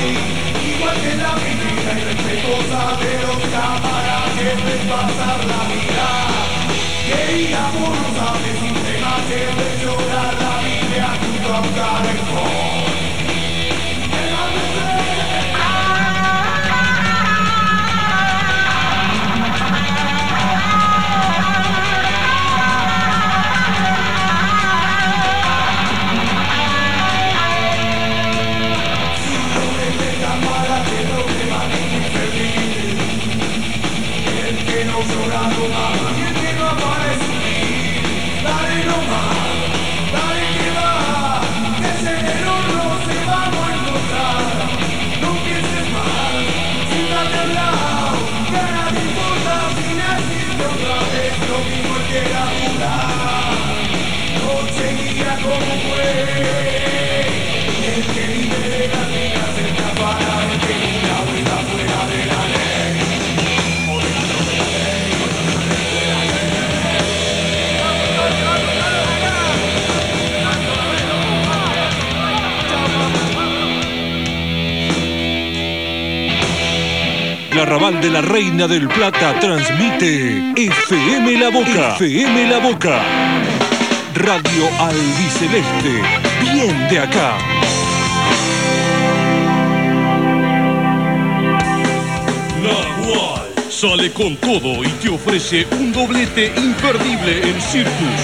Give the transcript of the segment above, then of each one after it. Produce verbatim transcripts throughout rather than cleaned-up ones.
Igual que la vida y respetuosa de los cámaras que ven pasar la vida. Queríamos los aves sin remates de llorar la Biblia junto a un caracol. Llorando más, y el que no aparece subir, dale nomás, dale que va, que ese error se vamos a encontrar. No pienses mal, siéntate al lado, que a nadie importa si naciste otra vez, lo mismo el que la jugar. No seguía como fue, el que vive de las minas se escapará, el que una vuelta fuera de la ley. La Arrabal de la Reina del Plata transmite F M La Boca. F M La Boca. Radio Albiceleste. Bien de acá. Nagual sale con todo y te ofrece un doblete imperdible en Circus.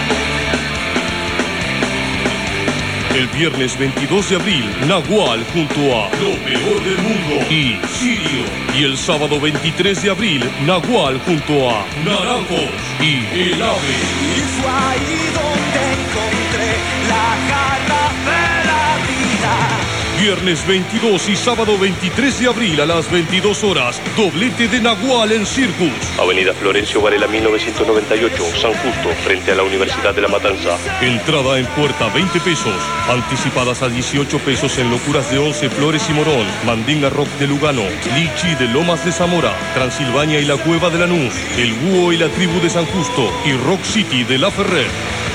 El viernes veintidós de abril, Nagual junto a Lo Peor del Mundo y Sirio. Y el sábado veintitrés de abril, Nagual junto a Naranjos y El Ave. Y fue ahí donde encontré la gana de la vida. Viernes veintidós y sábado veintitrés de abril a las veintidós horas, doblete de Nagual en Circus. Avenida Florencio Varela mil novecientos noventa y ocho, San Justo, frente a la Universidad de La Matanza. Entrada en puerta veinte pesos, anticipadas a dieciocho pesos en Locuras de Once, Flores y Morón, Mandinga Rock de Lugano, Lichi de Lomas de Zamora, Transilvania y la Cueva de Lanús, El Búho y la Tribu de San Justo y Rock City de La Ferrer.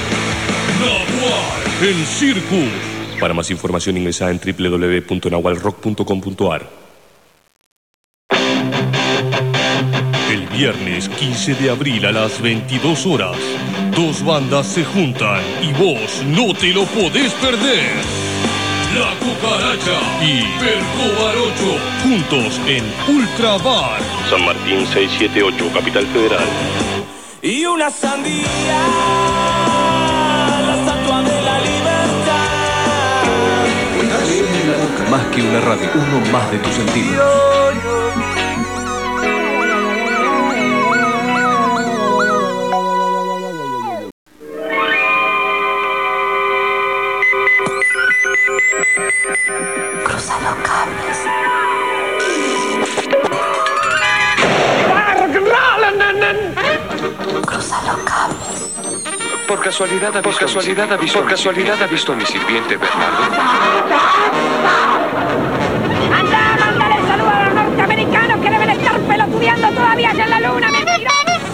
Nagual en Circus. Para más información ingresa en w w w punto nagual rock punto com punto a r. El viernes quince de abril a las veintidós horas, dos bandas se juntan y vos no te lo podés perder. La Cucaracha y Perco Barocho, juntos en Ultra Bar. San Martín seiscientos setenta y ocho, Capital Federal. Y una sandía, la estatua de la libertad. Más que una radio, uno más de tus sentidos. Cruza los cables. Cruza los cables. Por casualidad ha visto, por casualidad ha visto, por casualidad ha visto a mi sirviente Bernardo. ¡Anda, mándale el saludo a los norteamericanos que deben estar pelotudeando todavía allá en la luna, mentira!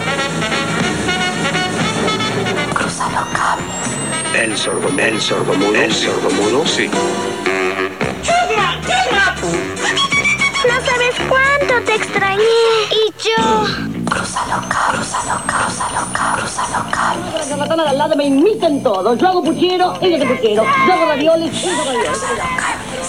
Cruza los cables. El sordo, el sordomudo, el sordomudo, sí. ¡Chusma, chusma! No sabes cuánto te extrañé. Y yo... Cruza los cables, cruza los cables, cruza los cables, cruza los cables. Para que la tana de al lado me imiten todos. Yo hago puchero, ellos de puchero. Yo hago ravioles, ellos hago ravioles. Cruza los cables.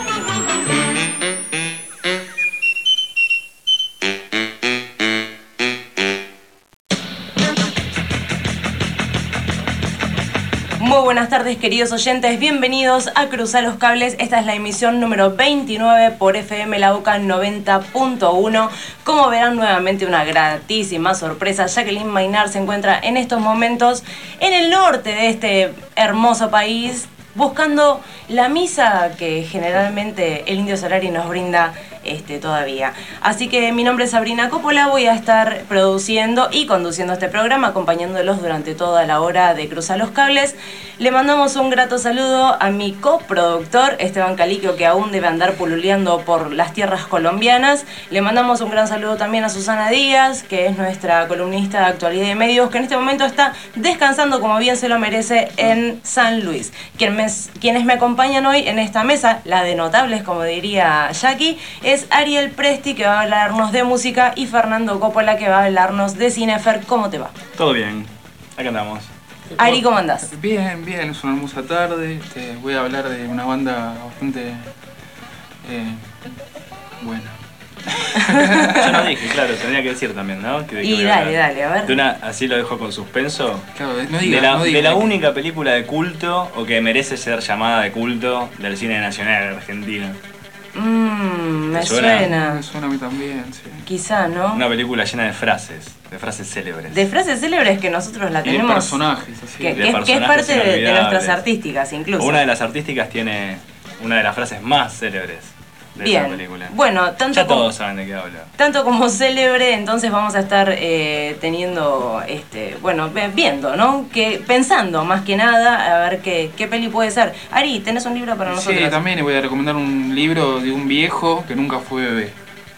Muy buenas tardes, queridos oyentes, bienvenidos a Cruzar los Cables. Esta es la emisión número veintinueve por F M La Boca noventa punto uno. Como verán, nuevamente una gratísima sorpresa. Jacqueline Maynard se encuentra en estos momentos en el norte de este hermoso país, buscando la misa que generalmente el Indio Solari nos brinda este, todavía. Así que mi nombre es Sabrina Coppola, voy a estar produciendo y conduciendo este programa, acompañándolos durante toda la hora de Cruzar los Cables. Le mandamos un grato saludo a mi coproductor Esteban Caliquio, que aún debe andar pululeando por las tierras colombianas. Le mandamos un gran saludo también a Susana Díaz, que es nuestra columnista de actualidad y medios, que en este momento está descansando como bien se lo merece en San Luis. Quien me, quienes me acompañan hoy en esta mesa, la de notables como diría Jackie, es Ariel Presti, que va a hablarnos de música, y Fernando Coppola, que va a hablarnos de cine. Fer, ¿cómo te va? Todo bien, acá andamos. Ari, ¿cómo andás? Bien, bien, es una hermosa tarde. Este, voy a hablar de una banda bastante eh, buena. Yo no dije, claro, tendría que decir también, ¿no? Que, y que dale, dale, a ver. De una, así lo dejo con suspenso. Claro, no digas, de la, no digas. de la única película de culto, o que merece ser llamada de culto, del cine nacional argentino. Mmm, me suena? suena. Me suena a mí también, sí. Quizá, ¿no? Una película llena de frases, de frases célebres. De frases célebres que nosotros la Y tenemos. de personajes, así. Que, De que, es- que es personajes parte de, de inolvidables. nuestras artísticas, incluso. Una de las artísticas tiene una de las frases más célebres de Bien. esa película. Bueno, tanto Ya como, todos saben de qué hablo. tanto como célebre, entonces vamos a estar eh, teniendo, este, bueno, ve- viendo, ¿no? Que, pensando más que nada a ver qué, qué peli puede ser. Ari, ¿tenés un libro para nosotros? Sí, también voy a recomendar un libro de un viejo que nunca fue bebé.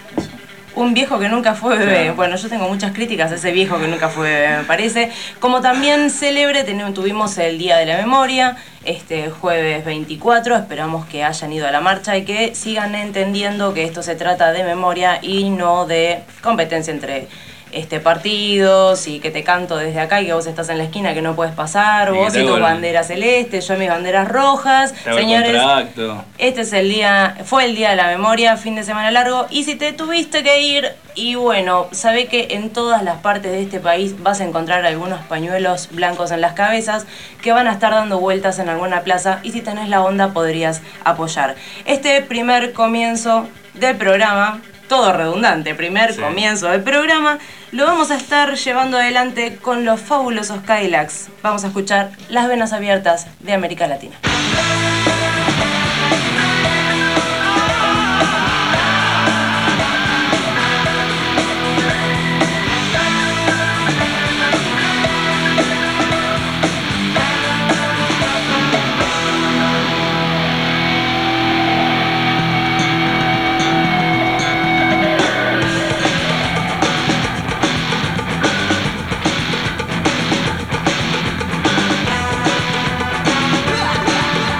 Un viejo que nunca fue bebé. Claro. Bueno, yo tengo muchas críticas a ese viejo que nunca fue bebé, me parece. Como también célebre, ten- tuvimos el Día de la Memoria, este jueves veinticuatro. Esperamos que hayan ido a la marcha y que sigan entendiendo que esto se trata de memoria y no de competencia entre este partidos, y que te canto desde acá y que vos estás en la esquina que no puedes pasar, Y que vos te y hago tus el- banderas celestes, yo mis banderas rojas. Te hago el Señores, contrato. este es el día, fue el día de la memoria, fin de semana largo, y si te tuviste que ir, y bueno, sabe que en todas las partes de este país vas a encontrar algunos pañuelos blancos en las cabezas que van a estar dando vueltas en alguna plaza, y si tenés la onda podrías apoyar. Este primer comienzo del programa, todo redundante, primer Sí. comienzo del programa, lo vamos a estar llevando adelante con los fabulosos Cadillacs. Vamos a escuchar Las Venas Abiertas de América Latina. We'll be right back.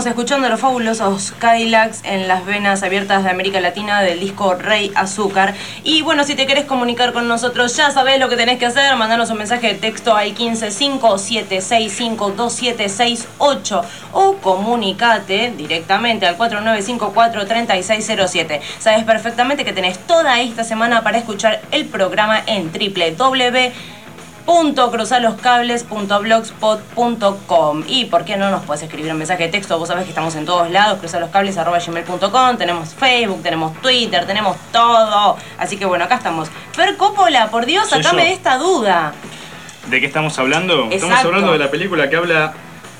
Estamos escuchando los fabulosos Cadillacs en las venas abiertas de América Latina del disco Rey Azúcar. Y bueno, si te querés comunicar con nosotros, ya sabés lo que tenés que hacer. Mandanos un mensaje de texto al quince cinco siete seis cinco dos siete seis ocho o comunicate directamente al cuatro nueve cinco cuatro tres seis cero siete. Sabes perfectamente que tenés toda esta semana para escuchar el programa en doble u doble u doble u punto cruzaloscables punto blogspot punto com. Y por qué no nos podés escribir un mensaje de texto, vos sabés que estamos en todos lados, cruzaloscables arroba gmail punto com, tenemos Facebook, tenemos Twitter, tenemos todo. Así que bueno, acá estamos. Fer Coppola, por Dios, Soy sacame yo. de esta duda. ¿De qué estamos hablando? Exacto. Estamos hablando de la película que habla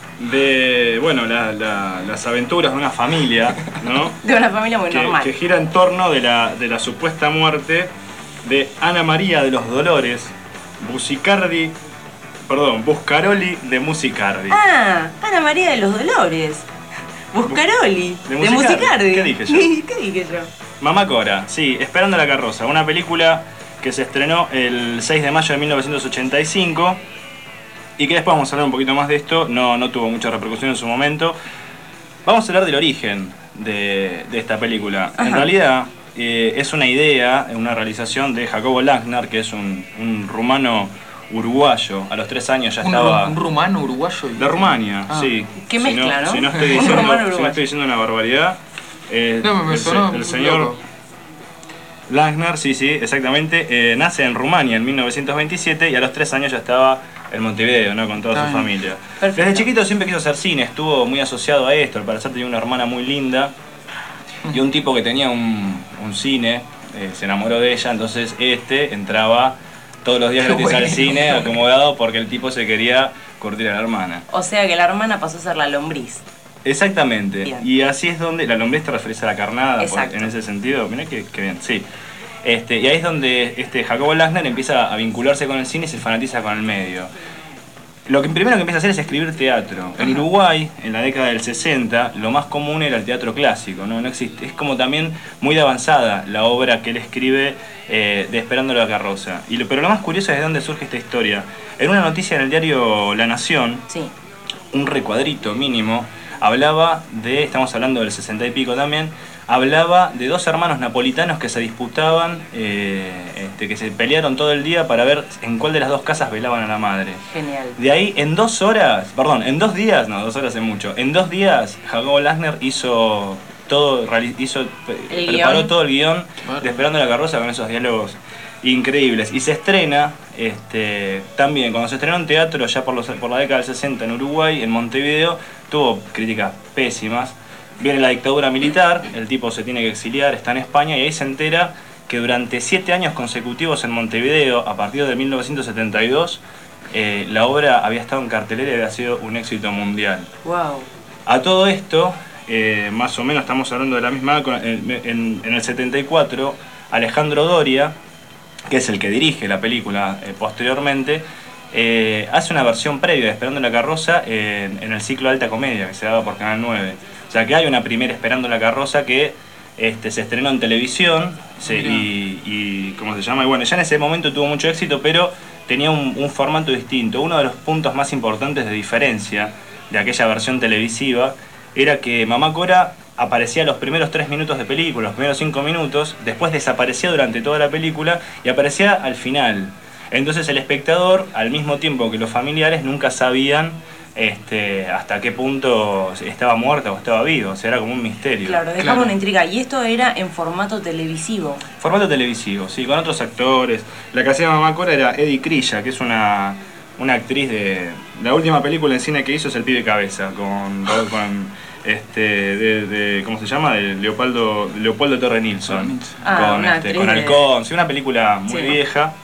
de, bueno, la- la- las aventuras de una familia, ¿no? De una familia muy que, normal. que gira en torno de la, de la supuesta muerte de Ana María de los Dolores Busicardi, perdón, Buscaroli de Musicardi. Ah, Ana María de los Dolores. Buscaroli. De De Musicardi. Musicardi. ¿Qué dije yo? ¿Qué dije yo? Mamá Cora, sí, Esperando la carroza, una película que se estrenó el seis de mayo de mil novecientos ochenta y cinco y que después vamos a hablar un poquito más de esto, no, no tuvo mucha repercusión en su momento. Vamos a hablar del origen de, de esta película. Ajá. En realidad eh, es una idea, una realización de Jacobo Lansner, que es un, un rumano uruguayo. A los tres años ya Un, estaba... ru- un rumano uruguayo. y- De Rumania, Ah. sí. Qué Si mezcla, ¿no? Si no estoy Un diciendo, rumano si no uruguayo. estoy diciendo una barbaridad. eh, No, me- me el, sonó se- el un señor loco. Lansner, sí, sí, exactamente, eh, nace en Rumania en mil novecientos veintisiete y a los tres años ya estaba en Montevideo, ¿no? Con toda Está su bien. familia. Perfecto. Desde chiquito siempre quiso hacer cine, estuvo muy asociado a esto. Al parecer tenía una hermana muy linda y un tipo que tenía un, un cine, eh, se enamoró de ella, entonces este entraba todos los días Qué gratis al bueno. cine acomodado porque el tipo se quería curtir a la hermana. O sea que la hermana pasó a ser la lombriz. Exactamente. Bien. Y así es donde la lombriz te refieres a la carnada, por- Exacto. en ese sentido. Mirá que, que bien, sí. Este, y ahí es donde este Jacobo Lansner empieza a vincularse con el cine y se fanatiza con el medio. Lo que primero que empieza a hacer es escribir teatro. En Uruguay, en la década del sesenta, lo más común era el teatro clásico, ¿no? No existe. Es como también muy de avanzada la obra que él escribe eh, de Esperando la carroza. Y lo, pero lo más curioso es de dónde surge esta historia. En una noticia en el diario La Nación, Sí. un recuadrito mínimo, hablaba de, estamos hablando del sesenta y pico también, hablaba de dos hermanos napolitanos que se disputaban, eh, este, que se pelearon todo el día para ver en cuál de las dos casas velaban a la madre. Genial. De ahí, en dos horas, perdón, en dos días, no, dos horas es mucho, en dos días Jacobo Lansner hizo todo, reali- hizo, El preparó guión. todo el guión Claro. de Esperando la carroza con esos diálogos increíbles. Y se estrena, este, también, cuando se estrenó en teatro ya por, los, por la década del sesenta en Uruguay, en Montevideo, tuvo críticas pésimas. Viene la dictadura militar, el tipo se tiene que exiliar, está en España y ahí se entera que durante siete años consecutivos en Montevideo, a partir de mil novecientos setenta y dos, eh, la obra había estado en cartelera y había sido un éxito mundial. Wow. A todo esto, eh, más o menos estamos hablando de la misma época, en, en- en el setenta y cuatro, Alejandro Doria, que es el que dirige la película eh, posteriormente, eh, hace una versión previa de Esperando la carroza en, en el ciclo Alta Comedia que se daba por Canal nueve. O sea que hay una primera Esperando la carroza que este, se estrenó en televisión se- Mirá. y, y ¿cómo se llama? Y bueno, ya en ese momento tuvo mucho éxito, pero tenía un, un formato distinto. Uno de los puntos más importantes de diferencia de aquella versión televisiva era que Mamá Cora aparecía los primeros tres minutos de película, los primeros cinco minutos, después desaparecía durante toda la película y aparecía al final. Entonces el espectador, al mismo tiempo que los familiares, nunca sabían este, hasta qué punto estaba muerta o estaba vivo, o sea, era como un misterio. Claro, dejaba Claro. una intriga. Y esto era en formato televisivo. Formato televisivo, sí, con otros actores. La que hacía Mamá Cora era Eddie Crilla, que es una, una actriz de... La última película en cine que hizo es El pibe cabeza, con... con este, de, de- ¿cómo se llama? De Leopoldo, Leopoldo Torre Nilsson. Ah, con, una este, actriz con de- Halcón, sí, una película muy Sí. vieja.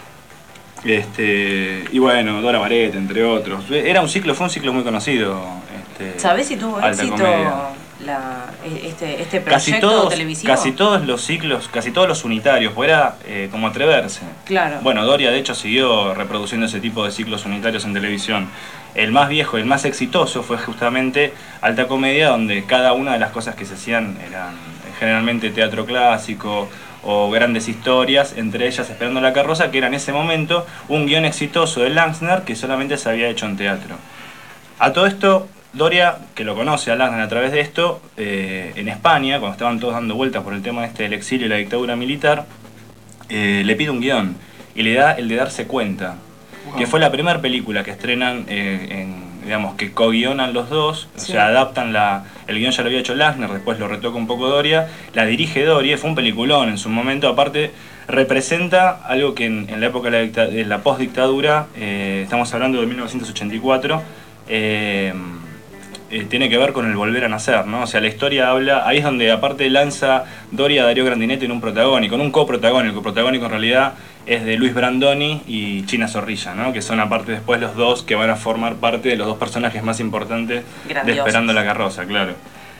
Este, y bueno, Dora Barret, entre otros. Era un ciclo, fue un ciclo muy conocido. Este, ¿Sabés si tuvo Alta éxito Comedia. la, este, este Casi proyecto todos, televisivo? casi todos los ciclos, casi todos los unitarios, pues era eh, como atreverse. Claro. Bueno, Doria de hecho siguió reproduciendo ese tipo de ciclos unitarios en televisión. El más viejo, el más exitoso fue justamente Alta Comedia, donde cada una de las cosas que se hacían eran generalmente teatro clásico o grandes historias, entre ellas Esperando la carroza, que era en ese momento un guión exitoso de Lansner que solamente se había hecho en teatro. A todo esto, Doria, que lo conoce a Lackner a través de esto, eh, en España, cuando estaban todos dando vueltas por el tema este del exilio y la dictadura militar, eh, le pide un guión y le da el de Darse Cuenta, wow. que fue la primera película que estrenan, eh, en, digamos, que co-guionan los dos, sí. o sea, adaptan la... El guión ya lo había hecho Lackner, después lo retoca un poco Doria, la dirige Doria, fue un peliculón en su momento, aparte representa algo que en, en la época de la, de la post-dictadura, eh, estamos hablando de mil novecientos ochenta y cuatro, eh, Eh, tiene que ver con el volver a nacer, ¿no? O sea, la historia habla, ahí es donde aparte lanza Doria a Darío Grandinetti en un protagónico, en un coprotagónico, el coprotagónico en realidad es de Luis Brandoni y China Zorrilla, ¿no? Que son aparte después los dos que van a formar parte de los dos personajes más importantes de Esperando la Carroza, claro.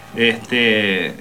Este,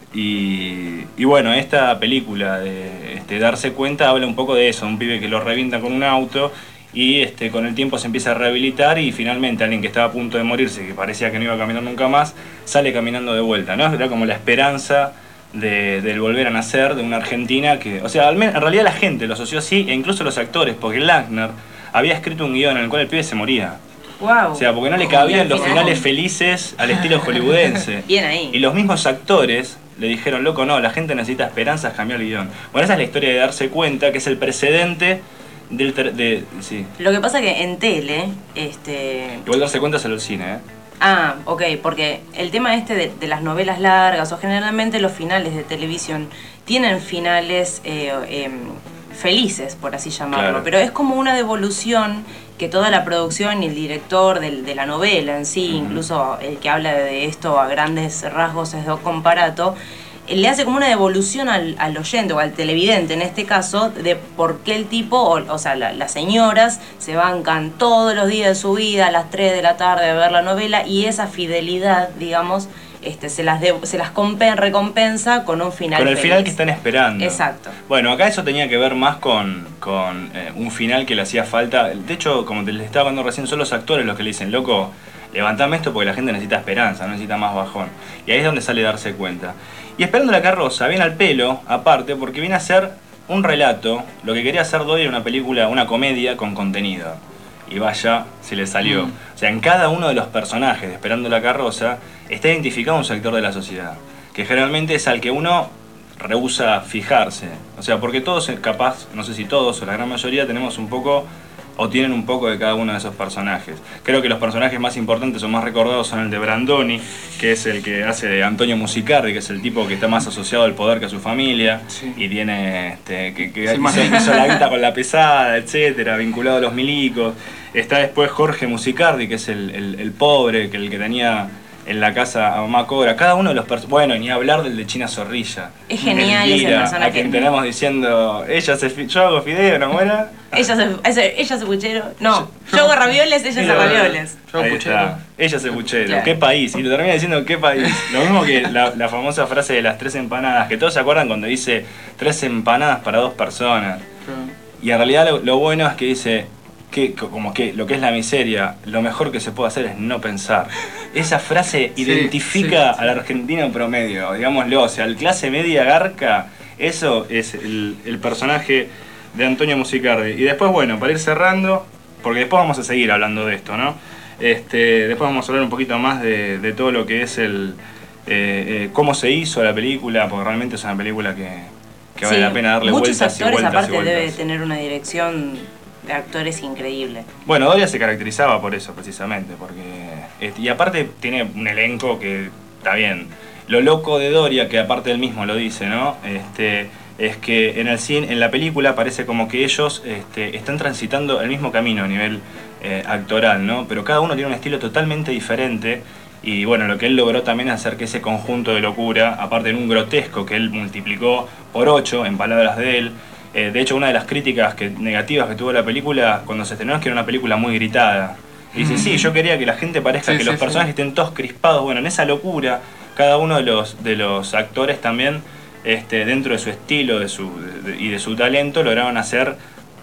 y, y bueno, esta película de este, Darse Cuenta habla un poco de eso, un pibe que lo revienta con un auto y este, con el tiempo se empieza a rehabilitar y finalmente alguien que estaba a punto de morirse, que parecía que no iba a caminar nunca más, sale caminando de vuelta, ¿no? Era como la esperanza de, del volver a nacer de una Argentina que, o sea, al menos, en realidad la gente lo asoció así, e incluso los actores, porque Lackner había escrito un guión en el cual el pibe se moría. Wow. O sea, porque no le cabían los finales felices al estilo hollywoodense. Bien ahí. Y los mismos actores le dijeron, loco, no, la gente necesita esperanzas, cambió el guión. Bueno, esa es la historia de Darse Cuenta, que es el precedente del... Ter de, sí. Lo que pasa que en tele, este... Igual Darse Cuenta es el cine, ¿eh? Ah, ok, porque el tema este de, de las novelas largas, o generalmente los finales de televisión, tienen finales eh, eh, felices, por así llamarlo, claro. Pero es como una devolución que toda la producción y el director de, de la novela en sí, uh-huh. incluso el que habla de esto a grandes rasgos es Doc Comparato, le hace como una devolución al, al oyente o al televidente en este caso de por qué el tipo, o, o sea, la, las señoras se bancan todos los días de su vida a las tres de la tarde a ver la novela y esa fidelidad, digamos, este, se las, de, se las compen, recompensa con un final Con el feliz. final que están esperando. Exacto. Bueno, acá eso tenía que ver más con, con eh, un final que le hacía falta. De hecho, como te les estaba hablando recién, son los actores los que le dicen, loco, levantame esto porque la gente necesita esperanza, no necesita más bajón. Y ahí es donde sale Darse Cuenta. Y Esperando la Carroza viene al pelo, aparte, porque viene a ser un relato. Lo que quería hacer Doria era una película, una comedia con contenido. Y vaya, se le salió. Mm. O sea, en cada uno de los personajes de Esperando la Carroza está identificado un sector de la sociedad, que generalmente es al que uno rehúsa fijarse. O sea, porque todos, capaz, no sé si todos o la gran mayoría, tenemos un poco... o tienen un poco de cada uno de esos personajes. Creo que los personajes más importantes o más recordados son el de Brandoni, que es el que hace de Antonio Musicardi, que es el tipo que está más asociado al poder que a su familia, sí. y tiene este, que, que sí, hizo, hizo la guita con la pesada, etcétera, vinculado a los milicos. Está después Jorge Musicardi, que es el, el, el pobre, que el que tenía en la casa a Mamá Cobra. Cada uno de los personajes, bueno, ni hablar del de China Zorrilla. Es genial ese personaje. A quien tenemos diciendo, ella se, yo hago fideo, ¿no muera? Ella se, ella se puchero. No, yo, yo hago ravioles, ella hace ravioles. Yo hago puchero. Ella se puchero. Claro. ¿Qué país? Y lo termina diciendo, ¿qué país? Lo mismo que la, la famosa frase de las tres empanadas, que todos se acuerdan cuando dice tres empanadas para dos personas. Claro. Y en realidad lo, lo bueno es que dice, que, como que lo que es la miseria, lo mejor que se puede hacer es no pensar. Esa frase sí, identifica sí, sí. al argentino promedio, digámoslo. O sea, el clase media garca, eso es el, el personaje de Antonio Musicardi. Y después, bueno, para ir cerrando, porque después vamos a seguir hablando de esto, ¿no? Este, después vamos a hablar un poquito más de, de todo lo que es el eh, eh, cómo se hizo la película, porque realmente es una película que, que vale sí, la pena darle vueltas y vueltas y vueltas. Muchos actores aparte debe tener una dirección de actores increíble. Bueno, Doria se caracterizaba por eso precisamente, porque y aparte tiene un elenco que está bien. Lo loco de Doria, que aparte él mismo lo dice, ¿no? Este, es que en el cine, en la película parece como que ellos este, están transitando el mismo camino a nivel eh, actoral, ¿no? Pero cada uno tiene un estilo totalmente diferente. Y bueno, lo que él logró también es hacer que ese conjunto de locura, aparte en un grotesco que él multiplicó por ocho, en palabras de él. Eh, de hecho, una de las críticas que, negativas que tuvo la película cuando se estrenó es que era una película muy gritada. Y dice, sí, yo quería que la gente parezca sí, que sí, los personajes sí. estén todos crispados. Bueno, en esa locura, cada uno de los, de los actores también, este, dentro de su estilo de su, de, y de su talento, lograron hacer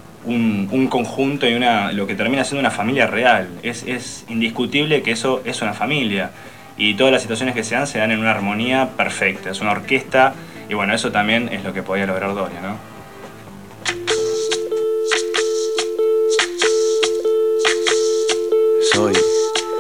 un, un conjunto y una, lo que termina siendo una familia real. Es, es indiscutible que eso es una familia. Y todas las situaciones que se dan, se dan en una armonía perfecta. Es una orquesta. Y bueno, eso también es lo que podía lograr Doria, ¿no? Soy, soy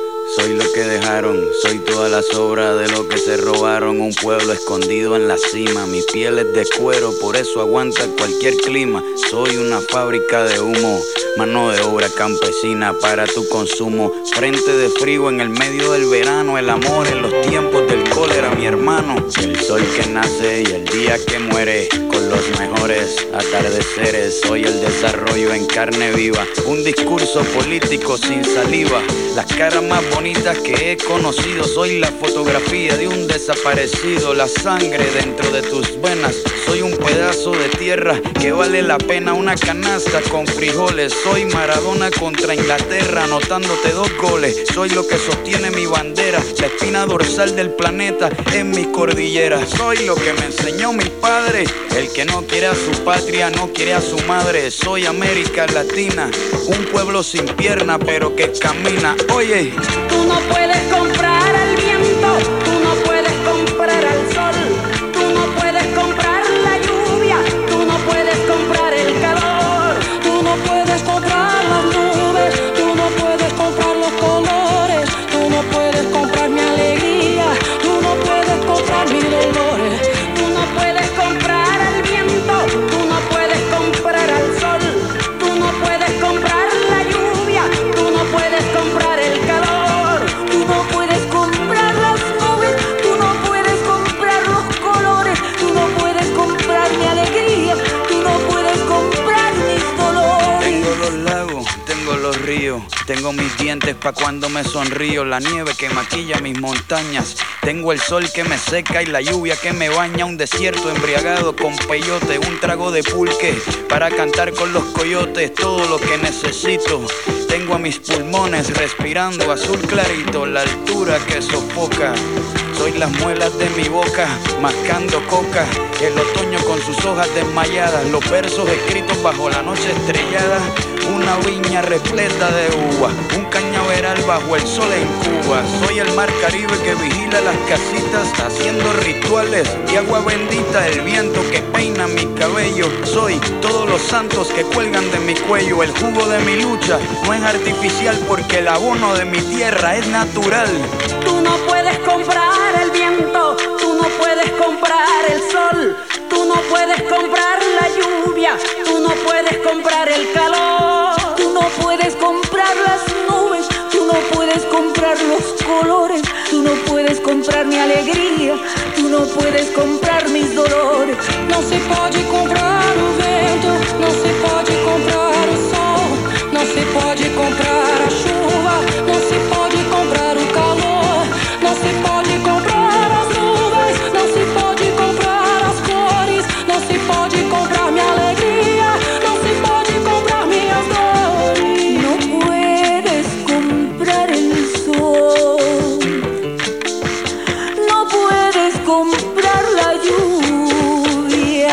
soy lo que dejaron, soy toda la sobra de lo que se robaron. Un pueblo escondido en la cima, mi piel es de cuero, por eso aguanta cualquier clima. Soy una fábrica de humo, mano de obra campesina para tu consumo. Frente de frío en el medio del verano, el amor en los tiempos del cólera, mi hermano. El sol que nace y el día que muere, con los mejores atardeceres. Soy el desarrollo en carne viva, un discurso político sin saliva. Las caras más bonitas que he conocido, soy la fotografía de un desaparecido. La sangre dentro de tus venas, soy un pedazo de tierra que vale la pena una canasta con frijoles. Soy Maradona contra Inglaterra, anotándote dos goles. Soy lo que sostiene mi bandera, la espina dorsal del planeta en mis cordilleras. Soy lo que me enseñó mi padre, el que no quiere a su patria, no quiere a su madre. Soy América Latina, un pueblo sin pierna pero que camina. Oye, tú no puedes comprar el viento, tú no puedes comprar al sol, tú no puedes comprar la lluvia, tú no puedes comprar el calor, tú no puedes comprar las nubes, tú no puedes comprar los colores, tú no puedes comprar mi alegría, tú no puedes comprar mis dolores, tú no puedes comprar el viento, tú no puedes comprar al sol, tú no puedes comprar la lluvia, tú no puedes comprar el calor, tú no puedes comprar las nubes, tú no puedes comprar los colores, tú no puedes comprar mi alegría, tú no puedes comprar mis dolores. tengo los lagos, tengo los ríos, tengo mis dientes pa' cuando me sonrío, la nieve que maquilla mis montañas, tengo el sol que me seca y la lluvia que me baña, un desierto embriagado con peyote, un trago de pulque para cantar con los coyotes, todo lo que necesito. Tengo a mis pulmones respirando azul clarito, la altura que sofoca. Soy las muelas de mi boca, mascando coca, el otoño con sus hojas desmayadas, los versos escritos bajo la noche estrellada, una viña repleta de uvas, un cañaveral bajo el sol en Cuba. Soy el mar Caribe que vigila las casitas, haciendo rituales y agua bendita, el viento que peina mi cabello. Soy todos los santos que cuelgan de mi cuello, el jugo de mi lucha no es artificial porque el abono de mi tierra es natural. Tú no puedes comprar el viento, tú no puedes comprar el sol, tú no puedes comprar la lluvia, tú no puedes comprar el calor, tú no puedes comprar las nubes, tú no puedes comprar los colores, tú no puedes comprar mi alegría, tú no puedes comprar mis dolores. Não se pode comprar o vento, não se pode comprar o sol, não se pode comprar a chuva, não se pode comprar o calor, não se pode comprar as nuvens, não se pode comprar as cores, não se pode comprar minha alegria, não se pode comprar minhas dores. Não puedes comprar el sol, no puedes comprar la lluvia.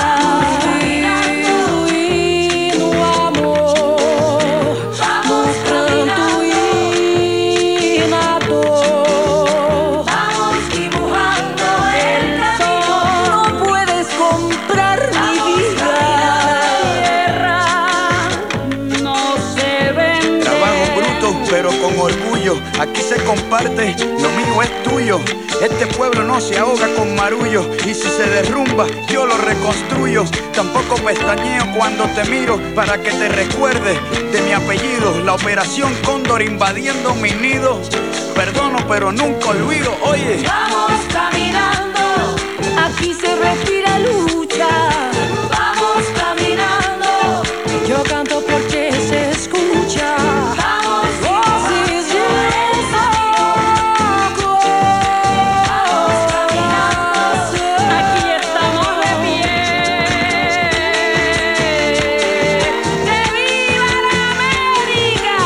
Y no amor, vamos pronto y nado, vamos dibujando el sol. No puedes comprar mi vida, no se vende. Trabajo bruto pero con orgullo, aquí se comparte, lo mío es tuyo. Este pueblo no se ahoga con marullo, y si se derrumba yo lo reconstruyo. Tampoco pestañeo cuando te miro para que te recuerdes de mi apellido. La operación Cóndor invadiendo mi nido, perdono pero nunca olvido. Oye, vamos caminando, aquí se respira lucha. Vamos caminando, yo canto porque se escucha. Vamos, voces de socorro. Vamos caminando, aquí estamos de pie. ¡Que viva la América!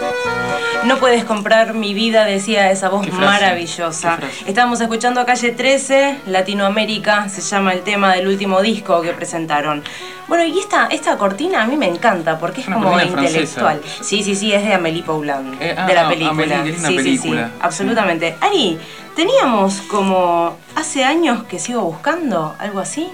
No puedes comprar mi vida, decía esa voz Qué frase, maravillosa. qué frase. Estamos escuchando a Calle trece, Latinoamérica, se llama el tema del último disco que presentaron. Bueno, y esta, esta cortina a mí me encanta porque es Una como cortina intelectual. francesa. Sí, sí, sí, es de Amélie Poulain, Eh, ah, de la ah, película. Amélie, qué linda sí, película. sí, sí, absolutamente. Ari, teníamos como hace años que sigo buscando, algo así.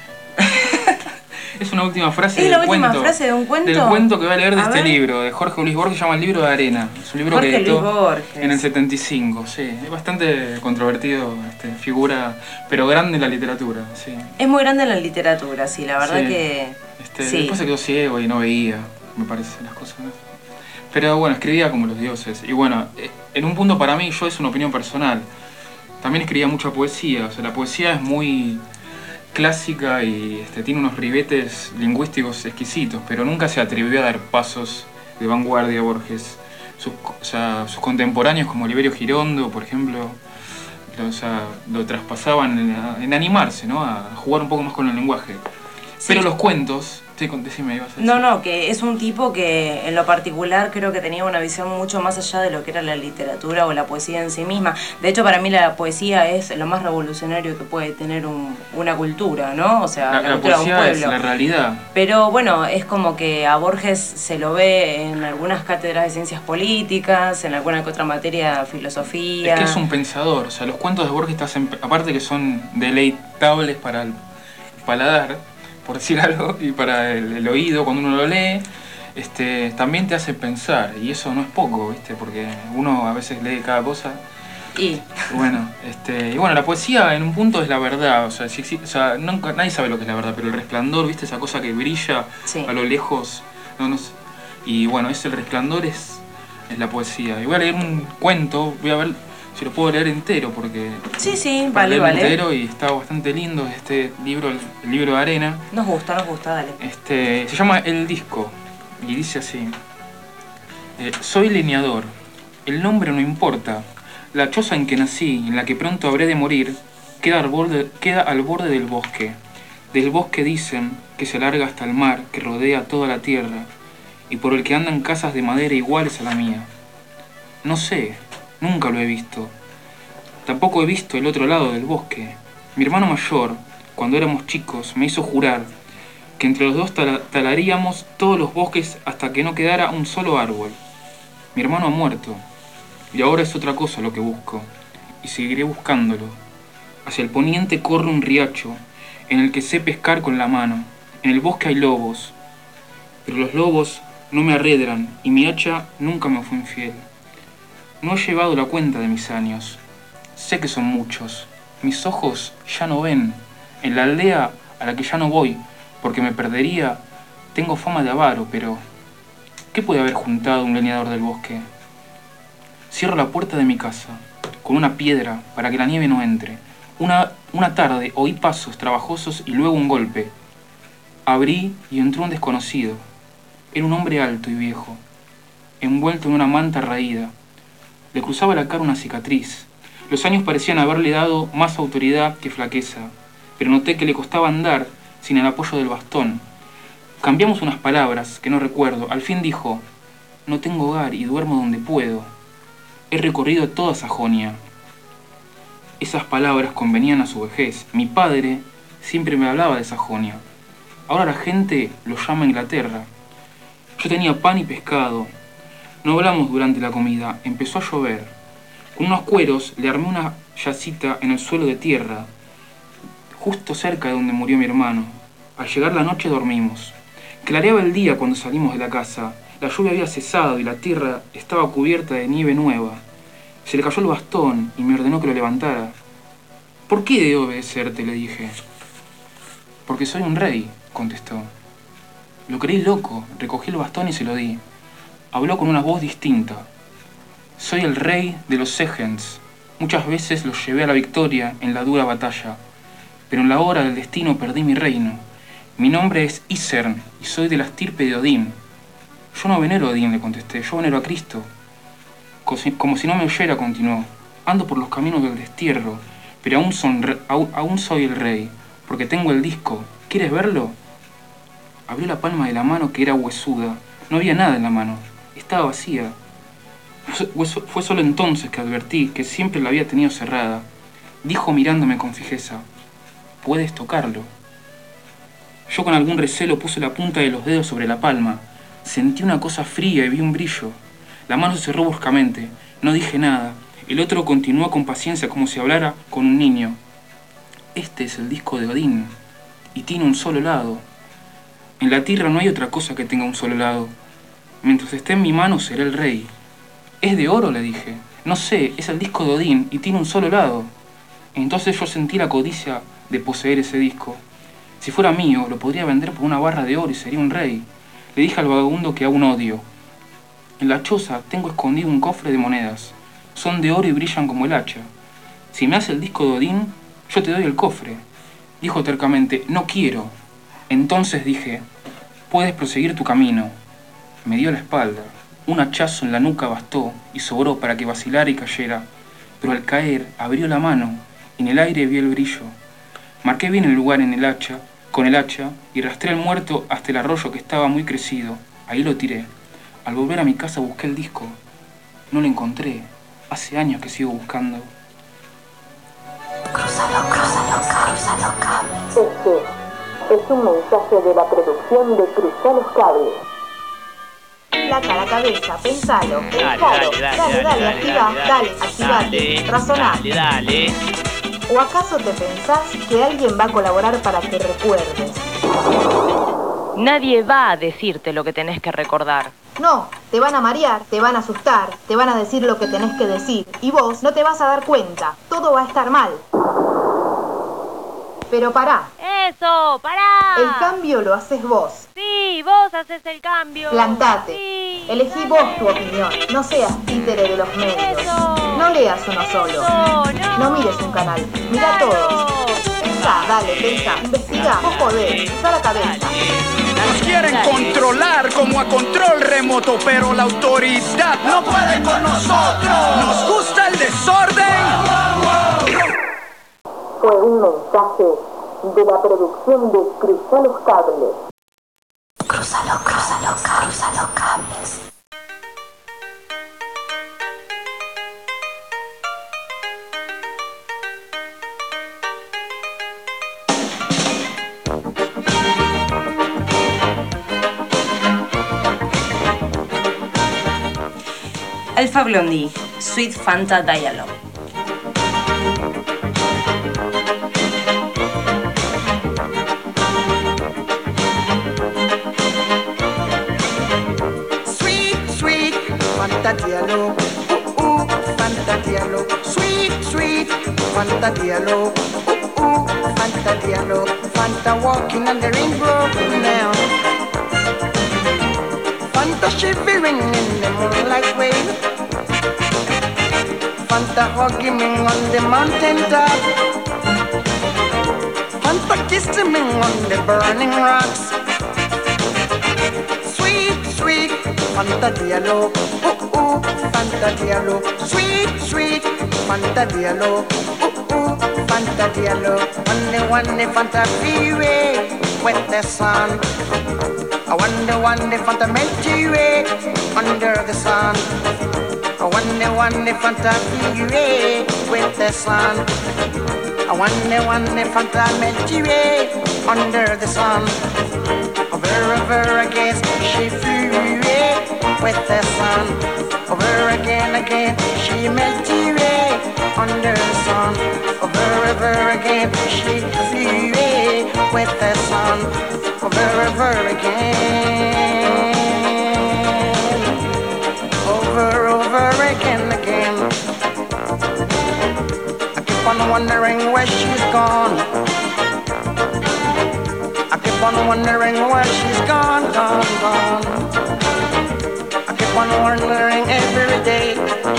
Es una última frase ¿Es del la última cuento, frase de un cuento? Del cuento que voy a leer de A este ver. libro, de Jorge Luis Borges, se llama El libro de arena. Es un libro Jorge que editó Luis Borges. en el setenta y cinco, sí. Es bastante controvertido, este, figura, pero grande en la literatura, sí. Es muy grande la literatura, sí, la verdad Sí. que... Este, sí. Después se quedó ciego y no veía, me parece, las cosas, ¿no? Pero bueno, escribía como los dioses. Y bueno, eh, en un punto para mí, yo es una opinión personal, también escribía mucha poesía. O sea, la poesía es muy clásica y este, tiene unos ribetes lingüísticos exquisitos, pero nunca se atrevió a dar pasos de vanguardia Borges. Sus, o sea, sus contemporáneos como Oliverio Girondo, por ejemplo, lo, o sea, lo traspasaban en, en animarse, ¿no? A jugar un poco más con el lenguaje. Sí. Pero los cuentos... Sí, decime, ibas a decir. No, no, que es un tipo que en lo particular creo que tenía una visión mucho más allá de lo que era la literatura o la poesía en sí misma. De hecho, para mí la poesía es lo más revolucionario que puede tener un, una cultura, ¿no? O sea, La, la, la cultura de un poesía es pueblo. la realidad. Pero bueno, es como que a Borges se lo ve en algunas cátedras de ciencias políticas, en alguna que otra materia de filosofía. Es que es un pensador. O sea, los cuentos de Borges te hacen, aparte que son deleitables para el paladar, por decir algo, y para el, el oído cuando uno lo lee, este, también te hace pensar, y eso no es poco, ¿viste? Porque uno a veces lee cada cosa. Y bueno, este, y bueno, la poesía en un punto es la verdad, o sea, si, si, o sea nunca, nadie sabe lo que es la verdad, pero el resplandor, ¿viste? Esa cosa que brilla sí. a lo lejos, no, no sé. Y bueno, ese el resplandor es, es la poesía. Y voy a leer un cuento, voy a ver si lo puedo leer entero, porque... Sí, sí, para vale, leerlo vale. entero y está bastante lindo este libro, el, el libro de arena. Nos gusta, nos gusta, dale. Este, se llama El Disco y dice así. Eh, soy leñador, el nombre no importa. La choza en que nací, en la que pronto habré de morir, queda al borde, queda al borde del bosque. Del bosque dicen que se alarga hasta el mar, que rodea toda la tierra, y por el que andan casas de madera iguales a la mía. No sé, nunca lo he visto. Tampoco he visto el otro lado del bosque. Mi hermano mayor, cuando éramos chicos, me hizo jurar que entre los dos tala- talaríamos todos los bosques hasta que no quedara un solo árbol. Mi hermano ha muerto, y ahora es otra cosa lo que busco, y seguiré buscándolo. Hacia el poniente corre un riacho, en el que sé pescar con la mano. En el bosque hay lobos, pero los lobos no me arredran, y mi hacha nunca me fue infiel. No he llevado la cuenta de mis años. Sé que son muchos. Mis ojos ya no ven. En la aldea a la que ya no voy, porque me perdería, tengo fama de avaro, pero... ¿qué puede haber juntado un leñador del bosque? Cierro la puerta de mi casa, con una piedra, para que la nieve no entre. Una, una tarde oí pasos trabajosos y luego un golpe. Abrí y entró un desconocido. Era un hombre alto y viejo, envuelto en una manta raída. Le cruzaba la cara una cicatriz. Los años parecían haberle dado más autoridad que flaqueza, pero noté que le costaba andar sin el apoyo del bastón. Cambiamos unas palabras que no recuerdo. Al fin dijo: no tengo hogar y duermo donde puedo. He recorrido toda Sajonia. Esas palabras convenían a su vejez. Mi padre siempre me hablaba de Sajonia. Ahora la gente lo llama Inglaterra. Yo tenía pan y pescado. No hablamos durante la comida. Empezó a llover. Con unos cueros le armé una yacita en el suelo de tierra, justo cerca de donde murió mi hermano. Al llegar la noche dormimos. Clareaba el día cuando salimos de la casa. La lluvia había cesado y la tierra estaba cubierta de nieve nueva. Se le cayó el bastón y me ordenó que lo levantara. ¿Por qué debo obedecerte?, le dije. Porque soy un rey, contestó. Lo creí loco. Recogí el bastón y se lo di. Habló con una voz distinta. Soy el rey de los Segens. Muchas veces los llevé a la victoria en la dura batalla, pero en la hora del destino perdí mi reino. Mi nombre es Isern y soy de la estirpe de Odín. Yo no venero a Odín, le contesté, yo venero a Cristo. Como si no me oyera, continuó. Ando por los caminos del destierro, pero aún, son, aún, aún soy el rey, porque tengo el disco. ¿Quieres verlo? Abrió la palma de la mano, que era huesuda. No había nada en la mano. Estaba vacía. Fue, fue solo entonces que advertí que siempre la había tenido cerrada. Dijo mirándome con fijeza: «Puedes tocarlo». Yo con algún recelo puse la punta de los dedos sobre la palma. Sentí una cosa fría y vi un brillo. La mano se cerró bruscamente. No dije nada. El otro continuó con paciencia como si hablara con un niño. «Este es el disco de Odín y tiene un solo lado. En la tierra no hay otra cosa que tenga un solo lado. Mientras esté en mi mano seré el rey». «¿Es de oro?», le dije. «No sé, es el disco de Odín y tiene un solo lado». Entonces yo sentí la codicia de poseer ese disco. Si fuera mío, lo podría vender por una barra de oro y sería un rey. Le dije al vagabundo que aún odio: «En la choza tengo escondido un cofre de monedas. Son de oro y brillan como el hacha. Si me hace el disco de Odín, yo te doy el cofre». Dijo tercamente: «No quiero». Entonces dije: «Puedes proseguir tu camino». Me dio la espalda. Un hachazo en la nuca bastó y sobró para que vacilara y cayera. Pero al caer, abrió la mano y en el aire vi el brillo. Marqué bien el lugar en el hacha, con el hacha, y arrastré al muerto hasta el arroyo que estaba muy crecido. Ahí lo tiré. Al volver a mi casa busqué el disco. No lo encontré. Hace años que sigo buscando. Cruzalo, cruzalo, cruzalo, cables. Este es un mensaje de la producción de Cruzá los Cables. Placa la cabeza, pensalo, pensalo, dale, dale, dale, dale, activa, dale, activate, razoná. Dale, dale. ¿O acaso te pensás que alguien va a colaborar para que recuerdes? Nadie va a decirte lo que tenés que recordar. No, te van a marear, te van a asustar, te van a decir lo que tenés que decir y vos no te vas a dar cuenta, todo va a estar mal. Pero pará. ¡Eso! ¡Pará! El cambio lo haces vos. Sí, vos haces el cambio. Plantate. Sí, Elegí dale. vos tu opinión. No seas títere de los medios. Eso. No leas uno solo. No, no. No mires un canal. Mira Claro. todos. Pensá, dale, pensá. Investiga. Vos podés. Usa la cabeza. Nos quieren controlar como a control remoto, pero la autoridad no puede con nosotros. Nos gusta el desorden. Fue un mensaje de la producción de Cruzá los Cables. Cruzalo, cruzalo, cruzalo, cables. Alpha Blondie, Sweet Fanta Dialogue. Fanta Dialogue, ooh ooh, Fanta Dialogue, sweet sweet Fanta Dialogue, ooh ooh, Fanta Dialogue, Fanta walking on the rainbow now, Fanta shivering in the moonlight wave, Fanta hugging me on the mountain top, Fanta kissing me on the burning rocks, sweet sweet Fanta Dialogue, ooh ooh, Fanta Dialogue, sweet sweet Fanta Dialogue, ooh ooh, Fanta Dialogue, one day one day Fanta freeway with the sun, I wonder one day Fanta Milky Way under the sun, I wonder one day Fanta freeway with the sun, I wonder one day Fanta Milky Way under the sun. Over, over again, she flew away with the sun. Over again, again, she melted away under the sun. Over, over again, she flew away with the sun. Over, over again. Over, over again, again. I keep on wondering where she's gone. I keep on wondering where she's gone, gone, gone. I keep on wondering every day.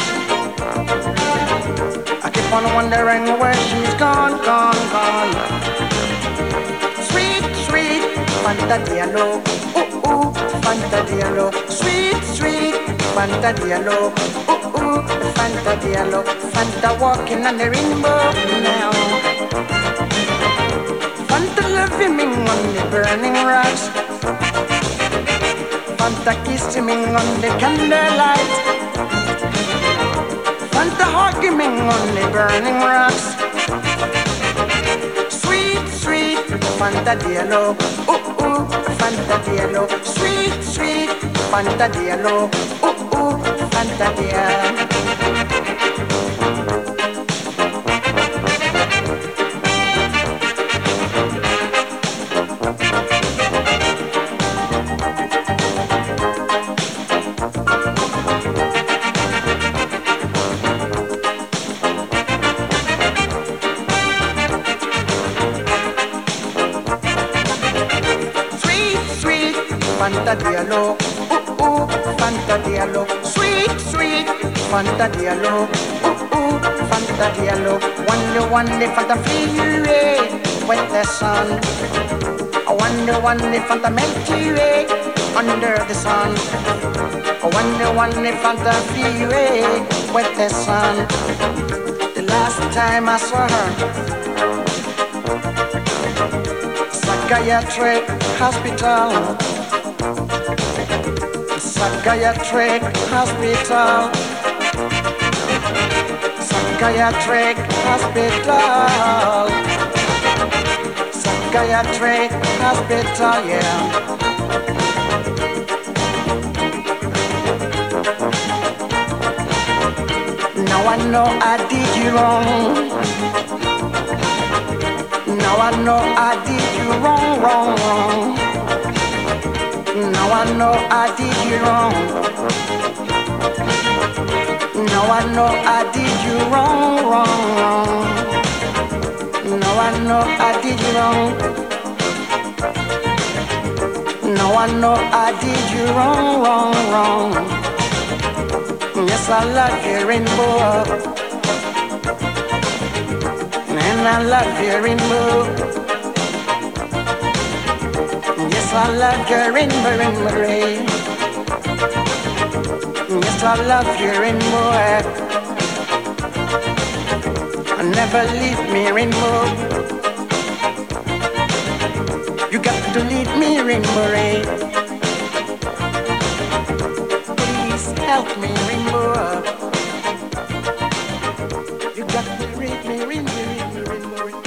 I keep on wondering where she's gone, gone, gone. Sweet, sweet Fanta Dialogue, ooh ooh, Fanta Dialogue. Sweet, sweet Fanta Dialogue, ooh ooh, Fanta Dialogue. Fanta walking on the rainbow now. Fanta loving me on the burning rocks, Fanta kissing me on the candlelight, on the burning rocks. Sweet, sweet Fantadielo, ooh, ooh, Fantadielo. Sweet, sweet Fantadielo, ooh, ooh, Fantadia. Fantadielo, ooh, ooh, Fantadielo. Sweet, sweet Fantadielo, ooh, ooh, Fantadielo. Wonder, wonder, Fanta flee away with the sun. I wonder, wonder, Fanta melt away under the sun. I wonder, wonder, Fanta flee away with the sun. The last time I saw her, psychiatric hospital. Psychiatric hospital. Psychiatric hospital. Psychiatric hospital, yeah. Now I know I did you wrong. Now I know I did you wrong, wrong, wrong. Now I know I did you wrong. Now I know I did you wrong, wrong, wrong. Now I know I did you wrong. Now I know I did you wrong, wrong, wrong. Yes, I love you, rainbow. And I love you, rainbow. Yes, I love your rainbow, rainbow rain. Yes, I love your rainbow. Never leave me, rainbow. You got to leave me, rainbow rain. Please help me, rainbow. You got to leave me, rainbow, rainbow, rainbow, rainbow.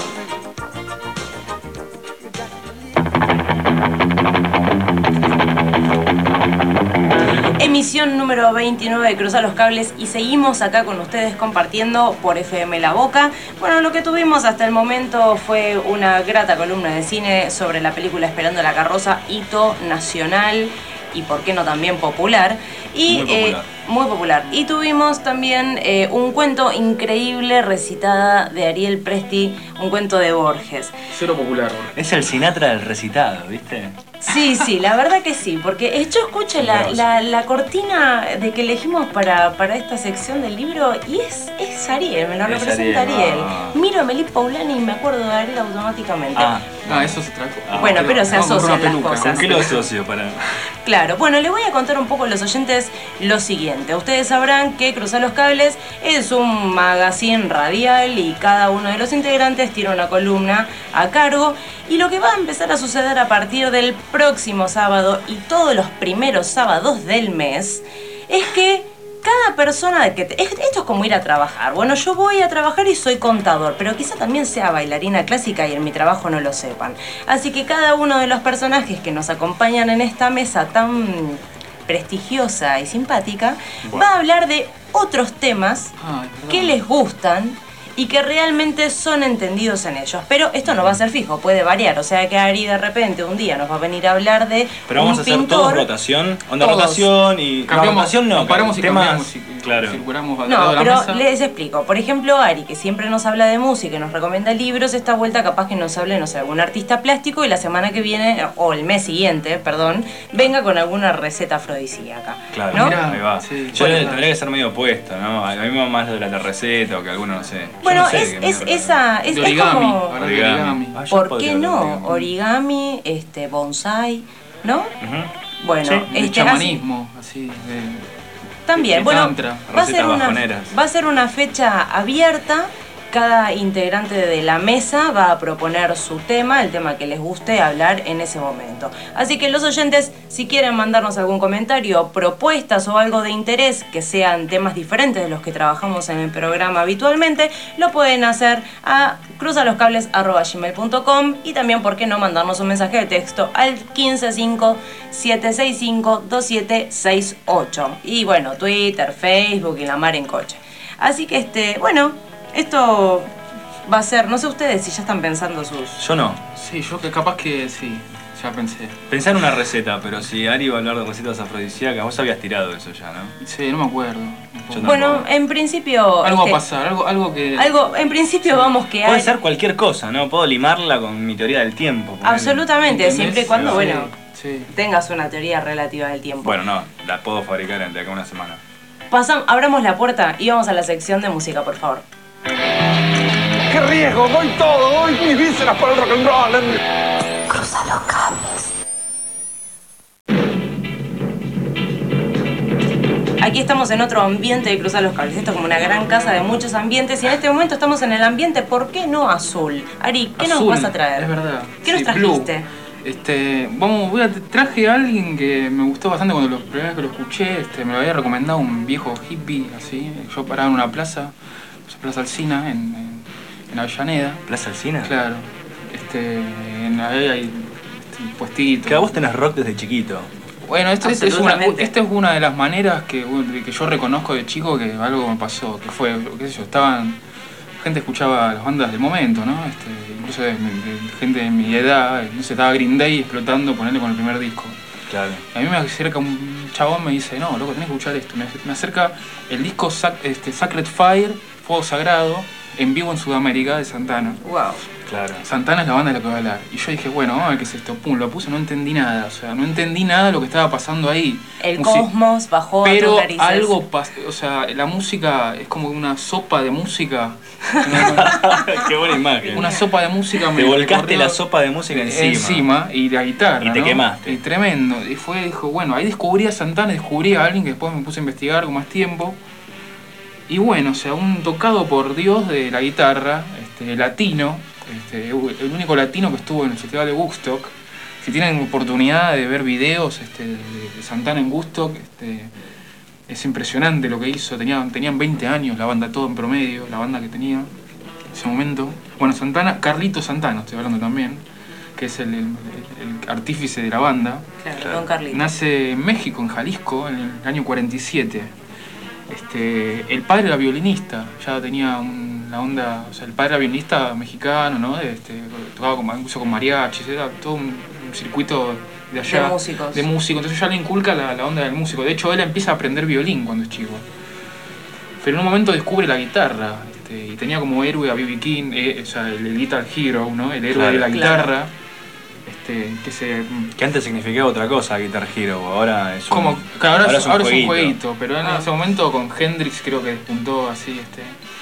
Emisión número veintinueve de Cruza los Cables y seguimos acá con ustedes compartiendo por F M La Boca. Bueno, lo que tuvimos hasta el momento fue una grata columna de cine sobre la película Esperando la Carroza, hito nacional y por qué no también popular. Y, muy popular. Eh, muy popular. Y tuvimos también eh, un cuento increíble recitada de Ariel Presti, un cuento de Borges. Cero popular. Es el Sinatra del recitado, ¿viste? Sí, sí, la verdad que sí, porque yo escucho la, la, la cortina de que elegimos para, para esta sección del libro y es, es Ariel, me lo Es representa Ariel, Ariel. ah. Miro a Melip Paulani y me acuerdo de Ariel automáticamente. Ah, ah eso se trata. Ah, bueno, ok. pero se No, asocian con una las peluca. cosas. ¿Con qué lo asocio para...? Claro, bueno, le voy a contar un poco a los oyentes lo siguiente. Ustedes sabrán que Cruzar los Cables es un magazine radial y cada uno de los integrantes tiene una columna a cargo. Y lo que va a empezar a suceder a partir del próximo sábado y todos los primeros sábados del mes es que cada persona de que te, esto es como ir a trabajar. Bueno, yo voy a trabajar y soy contador, pero quizá también sea bailarina clásica y en mi trabajo no lo sepan. Así que cada uno de los personajes que nos acompañan en esta mesa tan prestigiosa y simpática Bueno. va a hablar de otros temas Ay, perdón. que les gustan y que realmente son entendidos en ellos. Pero esto no va a ser fijo, puede variar. O sea que Ari de repente un día nos va a venir a hablar de Pero vamos un a hacer pintor. todos rotación, onda Todos. rotación y... Cambiamos, no, rotación no, nos paramos y temas, cambiamos, y- claro. circulamos alrededor No, de la pero mesa. les explico. Por ejemplo, Ari, que siempre nos habla de música y nos recomienda libros, esta vuelta capaz que nos hable, no sé, algún artista plástico y la semana que viene, o el mes siguiente, perdón, venga con alguna receta afrodisíaca. Claro, ¿no? ahí va. Sí, Yo bueno, tendría que ser medio opuesto, ¿no? A mí me va más lo de la receta o que alguno, no sé. Yo Bueno, no sé es, qué es mierda. esa... Es, De es origami, como... hablar de origami. Ah, yo ¿Por podría qué hablar de no? origami. Origami, este, bonsai, ¿no? Ujú. Bueno, Sí, De este, chamanismo, así. De, También, de bueno, tantra. va a, ser Recetas una, bajoneras. va a ser una fecha abierta. cada integrante de la mesa va a proponer su tema, el tema que les guste hablar en ese momento. Así que los oyentes, si quieren mandarnos algún comentario, propuestas o algo de interés, que sean temas diferentes de los que trabajamos en el programa habitualmente, lo pueden hacer a cruzaloscables arroba gmail punto com y también, ¿por qué no?, mandarnos un mensaje de texto al quince cinco siete seis cinco dos siete seis ocho. Y bueno, Twitter, Facebook y la mar en coche. Así que, este, bueno, esto va a ser, no sé ustedes si ya están pensando sus... Yo no. Sí, yo que capaz que sí, ya pensé. Pensé en una receta, pero si Ari iba a hablar de recetas afrodisíacas, vos habías tirado eso ya, ¿no? Sí, no me acuerdo. Bueno, en principio... Algo este, va a pasar, algo, algo que... Algo, en principio sí. Vamos que Puede hay... ser cualquier cosa, ¿no? Puedo limarla con mi teoría del tiempo. Ponele. Absolutamente, siempre y cuando, Sí. bueno, sí. tengas una teoría relativa del tiempo. Bueno, no, la puedo fabricar de acá a una semana. Pasamos, abramos la puerta y vamos a la sección de música, por favor. ¡Qué riesgo! Doy todo, doy mis vísceras por el rock and roll. Cruza los cables. Aquí estamos en otro ambiente de Cruzar los Cables. Esto es como una gran casa de muchos ambientes y en este momento estamos en el ambiente, ¿por qué no azul? Ari, ¿qué Azul, nos vas a traer? Es verdad. ¿Qué nos Sí, trajiste? Blue. Este, vamos, voy a, traje a alguien que me gustó bastante cuando lo, la primera vez que lo escuché. Este, me lo había recomendado un viejo hippie, así. Yo paraba en una plaza, Plaza Alsina, en, en, en Avellaneda. ¿Plaza Alsina? Claro. Este, en, ahí hay este, puestitos. Que vos tenés rock desde chiquito. Bueno, esto es, es una, esta es una de las maneras que, que yo reconozco de chico que algo me pasó, que fue, qué sé yo, estaban, la gente escuchaba las bandas del momento, ¿no? Este, incluso de, de, de gente de mi edad, no sé, estaba Green Day explotando, ponerle con el primer disco. Claro. Y a mí me acerca un chabón y me dice, no, loco, tenés que escuchar esto. Me, me acerca el disco Sac, este, Sacred Fire, Fuego Sagrado, en vivo en Sudamérica, de Santana. Wow. Claro. Santana es la banda de la que voy a hablar. Y yo dije, bueno, vamos a ver qué es esto. Pum, lo puse, no entendí nada. O sea, no entendí nada de lo que estaba pasando ahí. El Musi cosmos bajó Pero a tus narices. algo pasó, o sea, la música es como una sopa de música. Qué buena imagen. Una sopa de música. Te me volcaste recorrió la sopa de música encima. Encima, y la guitarra, Y te ¿no? quemaste. Y tremendo. Y fue, dijo, bueno, ahí descubrí a Santana, descubrí a alguien que después me puse a investigar con más tiempo. Y bueno, o sea, un tocado por Dios de la guitarra, este, latino, este, el único latino que estuvo en el Festival de Woodstock. Si tienen oportunidad de ver videos este, de, de Santana en Woodstock, este, es impresionante lo que hizo. Tenían, tenían veinte años la banda, todo en promedio, la banda que tenía en ese momento. Bueno, Santana, Carlito Santana, estoy hablando también, que es el, el, el artífice de la banda. Claro, don Carlito. Nace en México, en Jalisco, en el año cuarenta y siete. Este, el padre era violinista, ya tenía un, la onda, o sea, el padre era violinista mexicano, ¿no? Este, tocaba con, incluso con mariachis, era todo un, un circuito de allá. De músicos. De músicos, entonces ya le inculca la, la onda del músico. De hecho, él empieza a aprender violín cuando es chico. Pero en un momento descubre la guitarra, este, y tenía como héroe a B B King, eh, o sea, el, el Guitar Hero, ¿no? El héroe Claro, de la claro. guitarra. Este, que se... Que antes significaba otra cosa, Guitar Hero, ahora es un, Como, claro, ahora, ahora es, ahora es un jueguito. jueguito, pero en Ah. ese momento con Hendrix creo que despuntó así, este,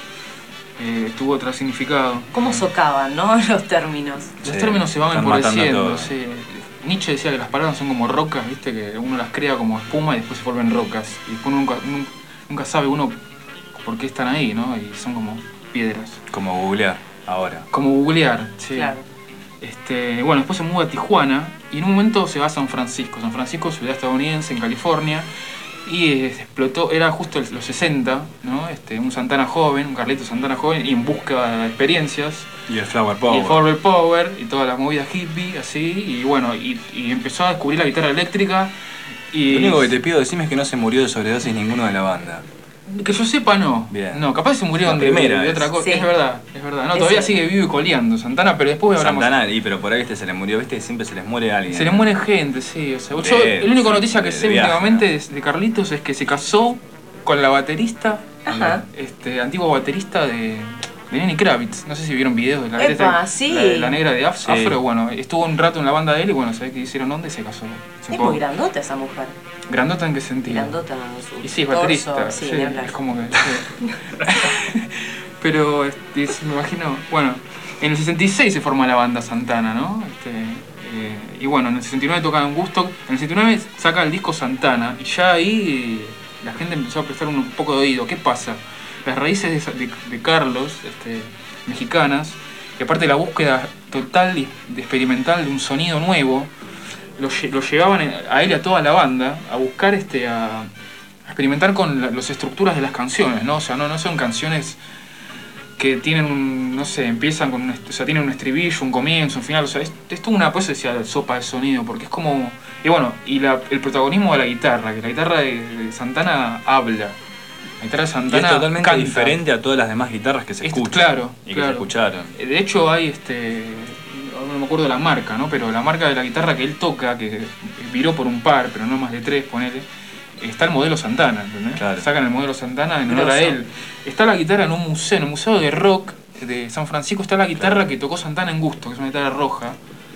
eh, tuvo otro significado. ¿Cómo socavan, no? Los términos. Los Sí, términos se van están matando empobreciendo, todo. sí. Nietzsche decía que las palabras son como rocas, viste, que uno las crea como espuma y después se vuelven rocas. Y después nunca, nunca, nunca sabe uno por qué están ahí, ¿no? Y son como piedras. Como googlear ahora. Como googlear, sí. Claro. Este, bueno, después se muda a Tijuana y en un momento se va a San Francisco. San Francisco, ciudad estadounidense, en California. Y eh, explotó, era justo el- los sesenta, ¿no? Este, un Santana joven, un Carlito Santana joven, y en busca de experiencias. Y el Flower Y Power. el Flower Power y todas las movidas hippie, así. Y bueno, y, y empezó a descubrir la guitarra eléctrica. Y Lo único que te pido decime es que no se murió de sobredosis ninguno de la banda. que yo sepa, no. Bien. No, capaz se murieron La de, primera de vez. otra cosa. Sí. Es verdad, es verdad. No, Es todavía cierto. sigue vivo y coleando Santana, pero después hablamos. Santana, y pero por ahí este se le murió, viste que siempre se les muere alguien. Se le muere gente, sí. O sea, yo, De- la única sí, noticia que de sé viaje, últimamente de, de Carlitos es que se casó con la baterista, Ajá. este, antigua baterista de, de Lenny Kravitz. No sé si vieron videos de la, Epa, esta- sí. la, la negra de Af- Sí. Afro. Bueno, estuvo un rato en la banda de él y bueno, sabés que hicieron onda y se casó. Se Es fue. muy grandota esa mujer. ¿Grandota en qué sentido? Grandota su Y sí, es torso, baterista. sí, sí, ni hablar. es como que. sí. Pero este, me imagino. Bueno, en el sesenta y seis se forma la banda Santana, ¿no? Este, eh, y bueno, en el sesenta y nueve toca en Woodstock. En el sesenta y nueve saca el disco Santana. Y ya ahí la gente empezó a prestar un poco de oído. ¿Qué pasa? las raíces de, de, de Carlos, este, mexicanas, y aparte la búsqueda total y de experimental de un sonido nuevo, lo, lo llevaban a él y a toda la banda a buscar, este, a experimentar con la, las estructuras de las canciones, ¿no? O sea, no, no son canciones que tienen un, no sé, empiezan con un, o sea, tienen un estribillo, un comienzo, un final, o sea, es, es toda una, pues decía, sopa de sonido, porque es como, y bueno, y la, el protagonismo de la guitarra, que la guitarra de, de Santana habla, la guitarra de Santana y es totalmente canta. diferente a todas las demás guitarras que se escuchan. Es, claro, y que claro. se escucharon. De hecho hay, este, no me acuerdo la marca, ¿no? Pero la marca de la guitarra que él toca, que viró por un par, pero no más de tres, ponele, está el modelo Santana, ¿entendés? Claro. Sacan el modelo Santana en honor a él. Está la guitarra en un museo, en un museo de rock de San Francisco, está la guitarra claro. que tocó Santana en Gusto, que es una guitarra roja.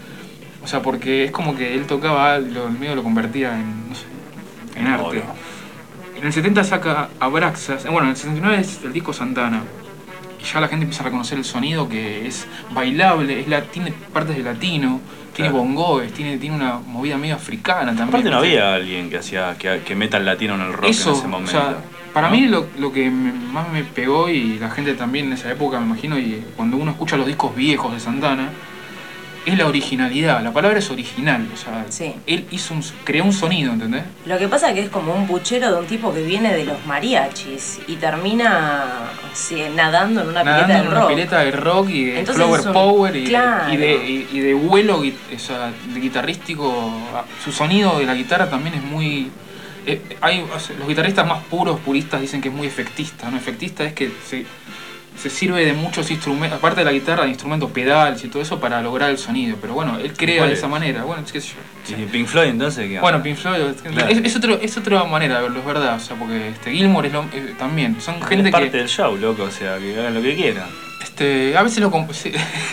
O sea, porque es como que él tocaba, lo, el medio lo convertía en, no sé, en arte. Oro. En el setenta saca Abraxas, bueno, en el setenta y nueve es el disco Santana. Y ya la gente empieza a reconocer el sonido, que es bailable, es la, tiene partes de latino, tiene claro. bongoes, tiene, tiene una movida medio africana también. Aparte no había alguien que hacía que, que meta el latino en el rock Eso, en ese momento. O sea, para ¿no? mí lo, lo que me, más me pegó, y la gente también en esa época, me imagino, y cuando uno escucha los discos viejos de Santana, es la originalidad. La palabra es original, o sea, sí. él hizo un, creó un sonido, ¿entendés? Lo que pasa es que es como un puchero de un tipo que viene de los mariachis y termina sí, nadando en una nadando pileta de en rock. una pileta de rock y de Entonces flower un, power y, claro. y, de, y, y de vuelo o sea, de guitarrístico. Su sonido de la guitarra también es muy... Eh, hay, los guitarristas más puros, puristas, dicen que es muy efectista, ¿no? Efectista es que se, se sirve de muchos instrumentos, aparte de la guitarra, de instrumentos pedales y todo eso para lograr el sonido. Pero bueno, él crea de esa manera. Bueno, qué sé yo. ¿Y Pink Floyd entonces qué? Bueno, Pink Floyd claro. es, es, otro, es otra manera de verlo, es verdad. O sea, porque este, Gilmour es lo, eh, también. Son es gente parte que, del show, loco, o sea, que hagan lo que quieran. Este, a veces lo... Sí.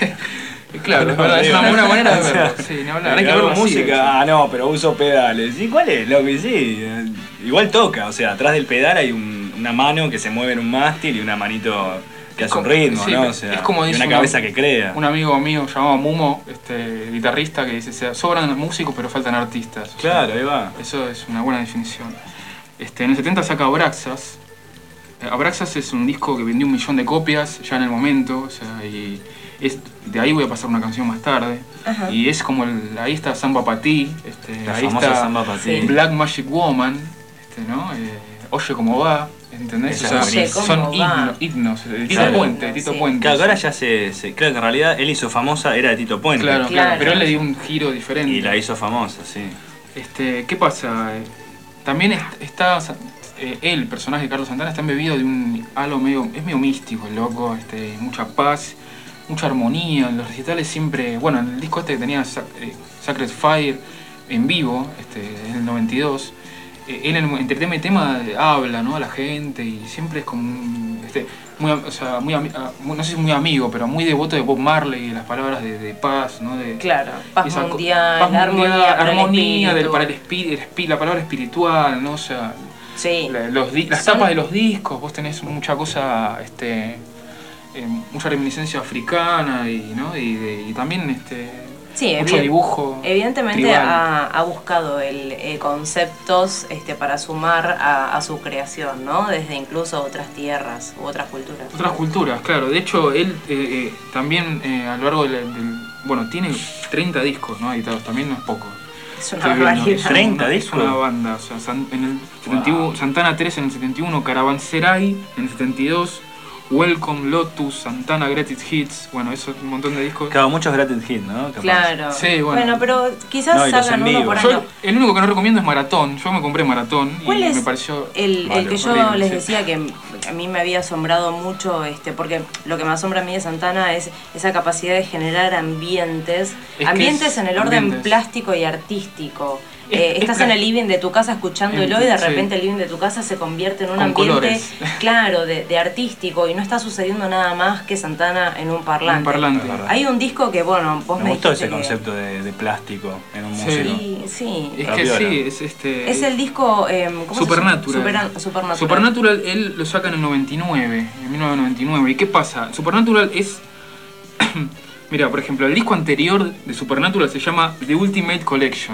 Claro, es verdad, es una buena manera de verlo. Sí, ni hablar. Hay que verlo música, ah, no, pero uso pedales. ¿Y cuál es? Lo que sí. Igual toca, o sea, atrás del pedal hay un, una mano que se mueve en un mástil y una manito que hace un ritmo, sí, ¿no? O sea, es como y dice una cabeza una, que crea. Un amigo mío llamado Mumo, este, guitarrista, que dice, o sea, sobran los músicos pero faltan artistas. O claro, sea, ahí va. Eso es una buena definición. Este, en el setenta saca Abraxas. Abraxas es un disco que vendió un millón de copias ya en el momento, o sea, y es, de ahí voy a pasar una canción más tarde. Ajá. Y es como el, ahí está Samba Pa' Ti, este, ahí está Samba Pa' Ti. Black Magic Woman, este, ¿no? Eh, Oye cómo va, ¿entendés? O sea, Oye, son himnos, himnos de Tito claro. Puente, de Tito sí. Puente. Claro, ahora ya se, se. Claro que en realidad él hizo famosa, era de Tito Puente. Claro, claro, claro, pero él le dio un giro diferente. Y la hizo famosa, sí. Este, ¿qué pasa? También está. Eh, él, el personaje de Carlos Santana, está embebido de un halo medio. Es medio místico, el loco, este, mucha paz, mucha armonía. En los recitales siempre. Bueno, en el disco este que tenía eh, Sacred Fire en vivo, este, en el noventa y dos. Eh, él entre tema y tema habla, ¿no? A la gente y siempre es como un, este, muy, o sea, muy, muy, no sé si muy amigo, pero muy devoto de Bob Marley y las palabras de, de paz, ¿no? De, claro, paz esa, mundial, paz mundial, armonía, para armonía el del, para el espíritu, la palabra espiritual, ¿no? O sea, sí. la, los, las Son... tapas de los discos, vos tenés mucha cosa, este, eh, mucha reminiscencia africana y, ¿no? y, de, y también este, sí, mucho dibujo. Evidentemente ha, ha buscado el, eh, conceptos este, para sumar a, a su creación, ¿no? Desde incluso otras tierras u otras culturas. Otras culturas, claro. De hecho, él eh, eh, también eh, a lo largo del, del... Bueno, tiene treinta discos, ¿no? Editados, también no es poco. Es una barbaridad. treinta discos. Es una banda. O sea, San, en el setenta y uno, wow. Santana tres en el setenta y uno, Caravanserai en el setenta y dos, Welcome, Lotus, Santana, Greatest Hits, bueno, eso es un montón de discos. Claro, muchos Greatest Hits, ¿no? Capaz. Claro. Sí, bueno. Bueno, pero quizás no, hagan uno por año. Yo, el único que no recomiendo es Maratón. Yo me compré Maratón y es me pareció... El, vale, el que yo horrible, les decía sí. que a mí me había asombrado mucho, este, porque lo que me asombra a mí de Santana es esa capacidad de generar ambientes, es ambientes es, en el orden ambientes. plástico y artístico. Eh, estás en el living de tu casa escuchándolo y de repente sí. el living de tu casa se convierte en un Con ambiente colores. claro, de, de artístico y no está sucediendo nada más que Santana en un parlante. Un parlante. Hay un disco que, bueno, vos me, me gustó ese que... concepto de, de plástico en un sí. músico. Sí, sí. Es que sí, es este... Es el disco... Eh, ¿cómo Supernatural. Super, Supernatural. Supernatural, él lo saca en el noventa y nueve, en mil novecientos noventa y nueve. ¿Y qué pasa? Supernatural es... Mira, por ejemplo, el disco anterior de Supernatural se llama The Ultimate Collection.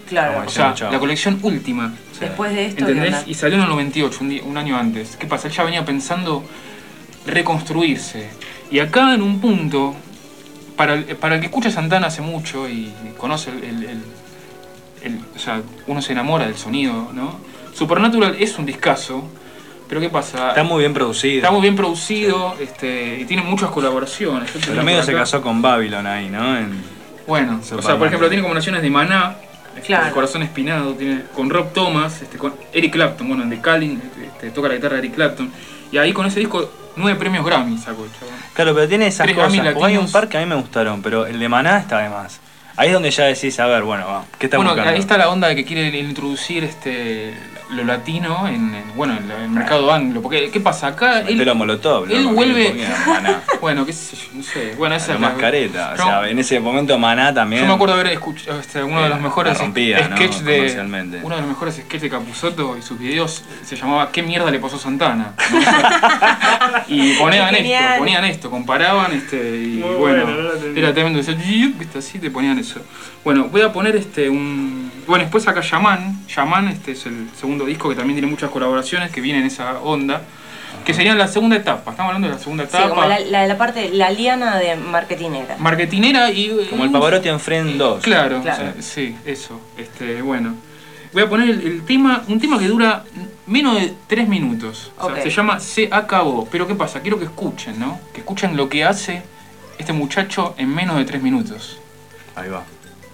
Claro. O sea, la colección última. Después de esto, ¿entendés? Y salió en el noventa y ocho, un, día, un año antes. ¿Qué pasa? Él ya venía pensando reconstruirse. Y acá en un punto, para el, para el que escucha Santana hace mucho y conoce el, el, el, el... O sea, uno se enamora del sonido, ¿no? Supernatural es un discazo. Pero ¿qué pasa? Está muy bien producido. Está muy bien producido este, y tiene muchas colaboraciones. Pero medio se casó con Babylon ahí, ¿no? En bueno, o sea, por ejemplo, tiene combinaciones de Maná, este, claro. El Corazón Espinado, tiene con Rob Thomas, este, con Eric Clapton, bueno, en The Calling este, toca la guitarra de Eric Clapton. Y ahí con ese disco, nueve premios Grammy sacó, chaval. Claro, pero tiene esas Tres cosas. Grammy Porque hay un par que a mí me gustaron, pero el de Maná está de más. Ahí es donde ya decís, a ver, bueno, va, ¿qué está bueno, buscando? Ahí está la onda de que quiere introducir este lo latino en, en bueno, en el mercado anglo. Porque, ¿qué pasa? Acá él, Metelo Molotov, él ¿no? vuelve... Bueno, qué sé yo, no sé. Bueno, esa la es la... mascareta. Yo, o sea, en ese momento Maná también... Yo me acuerdo haber escuchado este, uno de los mejores rompía, sketches ¿no? de... Uno de los mejores sketches de Capusotto y sus videos se llamaba ¿Qué mierda le pasó a Santana? ¿No? Y ponían esto, ponían esto, comparaban este y muy bueno, bueno no era tremendo. Viste, así te ponían eso. Bueno, voy a poner este un... Bueno, después acá Yaman. Yaman este es el segundo disco que también tiene muchas colaboraciones que vienen en esa onda. Que serían la segunda etapa. Estamos hablando de la segunda etapa. Sí, como la, la, la parte, la liana de marketinera. Marketinera y... Como el Pavarotti en Friend dos. Claro, claro. O sea, sí, eso. Este, bueno. Voy a poner el, el tema, un tema que dura menos de tres minutos. O sea, okay. Se llama Se Acabó. Pero ¿qué pasa? Quiero que escuchen, ¿no? Que escuchen lo que hace este muchacho en menos de tres minutos. Ahí va.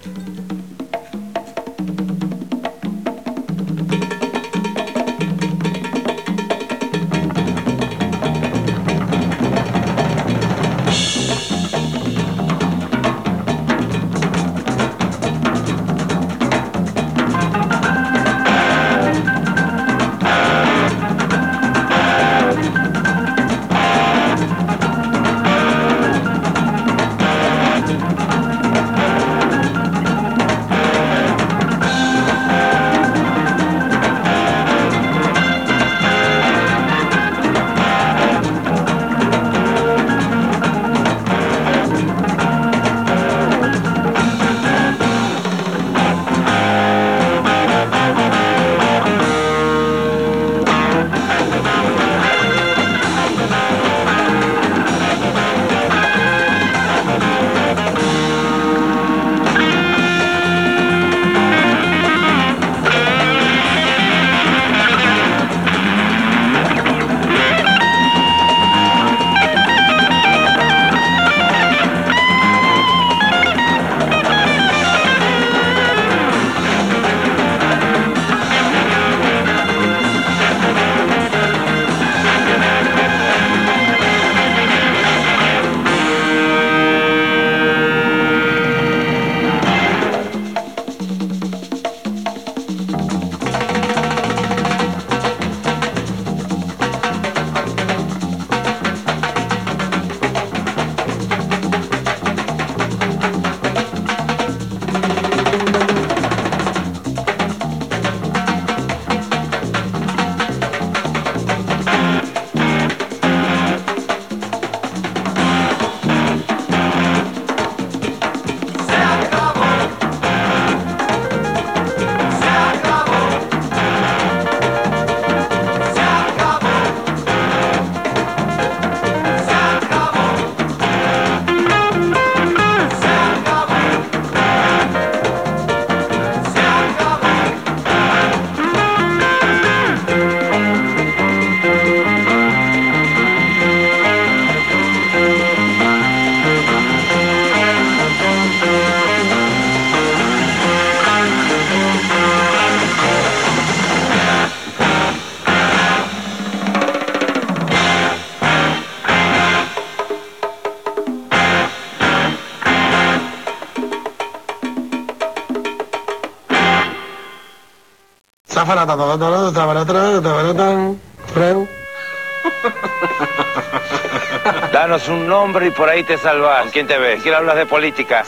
Danos un nombre y por ahí te salvas. ¿Con quién te ves? ¿Quién hablas de política?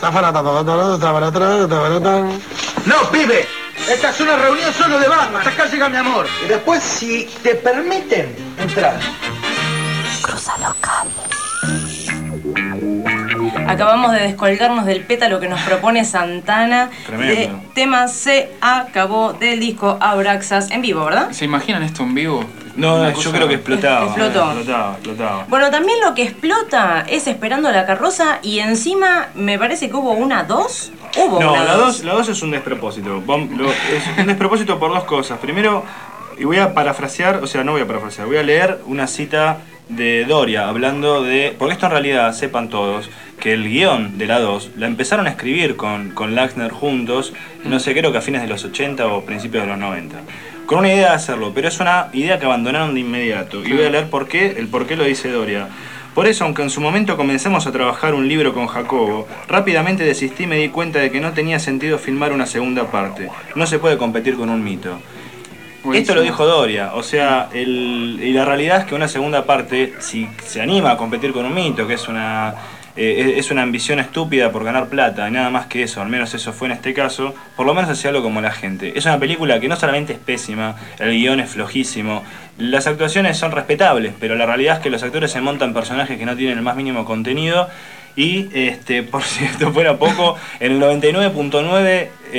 No, pibe. Esta es una reunión solo de bandas. Hasta acá llega mi amor. Y después, si te permiten, entrar. Cruza los cables. Acabamos de descolgarnos del pétalo que nos propone Santana. Tremendo. De tema Se Acabó del disco Abraxas en vivo, ¿verdad? ¿Se imaginan esto en vivo? No, Una yo cosa- creo que explotaba. Explotó. Explotaba, explotaba. Bueno, también lo que explota es Esperando la Carroza y encima me parece que hubo una dos. Hubo No, una la dos. dos, la dos es un despropósito. Vam- lo- es un despropósito por dos cosas. Primero, y voy a parafrasear, o sea, no voy a parafrasear, voy a leer una cita de Doria hablando de... Porque esto en realidad, sepan todos, que el guión de la dos la empezaron a escribir con, con Laxner juntos, no sé, creo que a fines de los ochenta o principios de los noventa. Con una idea de hacerlo, pero es una idea que abandonaron de inmediato. Y voy a leer por qué, el por qué lo dice Doria. Por eso, aunque en su momento comenzamos a trabajar un libro con Jacobo, rápidamente desistí y me di cuenta de que no tenía sentido filmar una segunda parte. No se puede competir con un mito. Buenísimo. Esto lo dijo Doria, o sea, el, y la realidad es que una segunda parte, si se anima a competir con un mito, que es una, eh, es una ambición estúpida por ganar plata, y nada más que eso, al menos eso fue en este caso, por lo menos hacía algo como La Gente. Es una película que no solamente es pésima, el guión es flojísimo, las actuaciones son respetables, pero la realidad es que los actores se montan personajes que no tienen el más mínimo contenido. Y este, por si esto fuera poco, en el noventa y nueve punto nueve, eh,